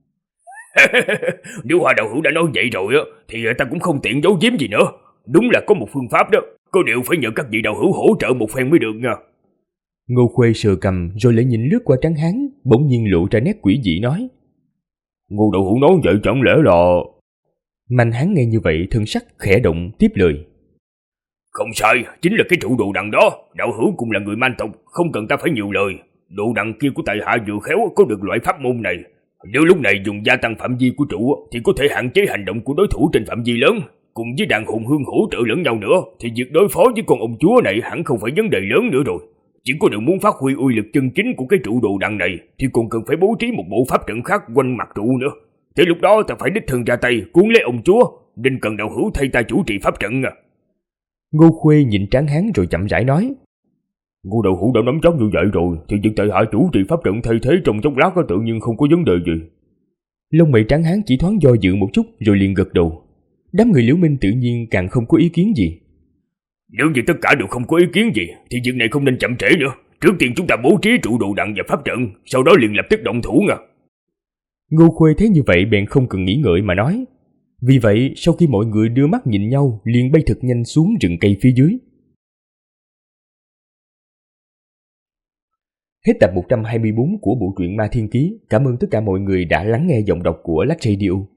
[SPEAKER 3] Nếu Hoa đạo hữu đã nói vậy rồi thì ta cũng không tiện giấu giếm gì nữa. Đúng là có một phương pháp đó, có điều phải nhờ các vị đạo hữu hỗ trợ một phen mới được nha.
[SPEAKER 2] Ngô Khuê sờ cằm rồi lại nhìn lướt qua Tráng Hán, bỗng nhiên lộ ra nét quỷ dị nói.
[SPEAKER 3] Ngô đạo hữu nói vậy chẳng lẽ là...
[SPEAKER 2] Mạnh Hán nghe như vậy thân sắc khẽ động tiếp lời.
[SPEAKER 3] Không sai, chính là cái trụ đồ đằng đó. Đạo hữu cũng là người man tộc, không cần ta phải nhiều lời. Đồ đằng kia của tại hạ vừa khéo có được loại pháp môn này. Nếu lúc này dùng gia tăng phạm vi của trụ thì có thể hạn chế hành động của đối thủ trên phạm vi lớn. Cùng với đàn hùng hương hỗ trợ lẫn nhau nữa thì việc đối phó với con ông chúa này hẳn không phải vấn đề lớn nữa rồi. Chỉ có điều muốn phát huy uy lực chân chính của cái trụ đồ đằng này thì còn cần phải bố trí một bộ pháp trận khác quanh mặt trụ nữa. Tới lúc đó ta phải đích thân ra tay cuốn lấy ông chúa, nên cần đạo hữu thay ta chủ trì pháp trận à.
[SPEAKER 2] Ngô Khuê nhìn Tráng Hán rồi chậm rãi nói.
[SPEAKER 3] Ngô đạo hữu đã nắm chắc như vậy rồi thì việc tại hạ chủ trì pháp trận thay thế trong chốc lát tự nhiên không có vấn đề gì.
[SPEAKER 2] Lông mày Tráng Hán chỉ thoáng do dự một chút rồi liền gật đầu. Đám người Liễu Minh tự nhiên càng không có ý kiến gì.
[SPEAKER 3] Nếu như tất cả đều không có ý kiến gì thì việc này không nên chậm trễ nữa. Trước tiên chúng ta bố trí trụ đồ đằng và pháp trận, sau đó liền lập tức động thủ nha.
[SPEAKER 2] Ngô Khuê thấy như vậy bèn không cần nghĩ ngợi mà nói. Vì vậy, sau khi mọi người đưa mắt nhìn nhau, liền bay thật nhanh xuống rừng cây phía dưới. Hết tập 124 của bộ truyện Ma Thiên Ký. Cảm ơn tất cả mọi người đã lắng nghe giọng đọc của Lách Radio.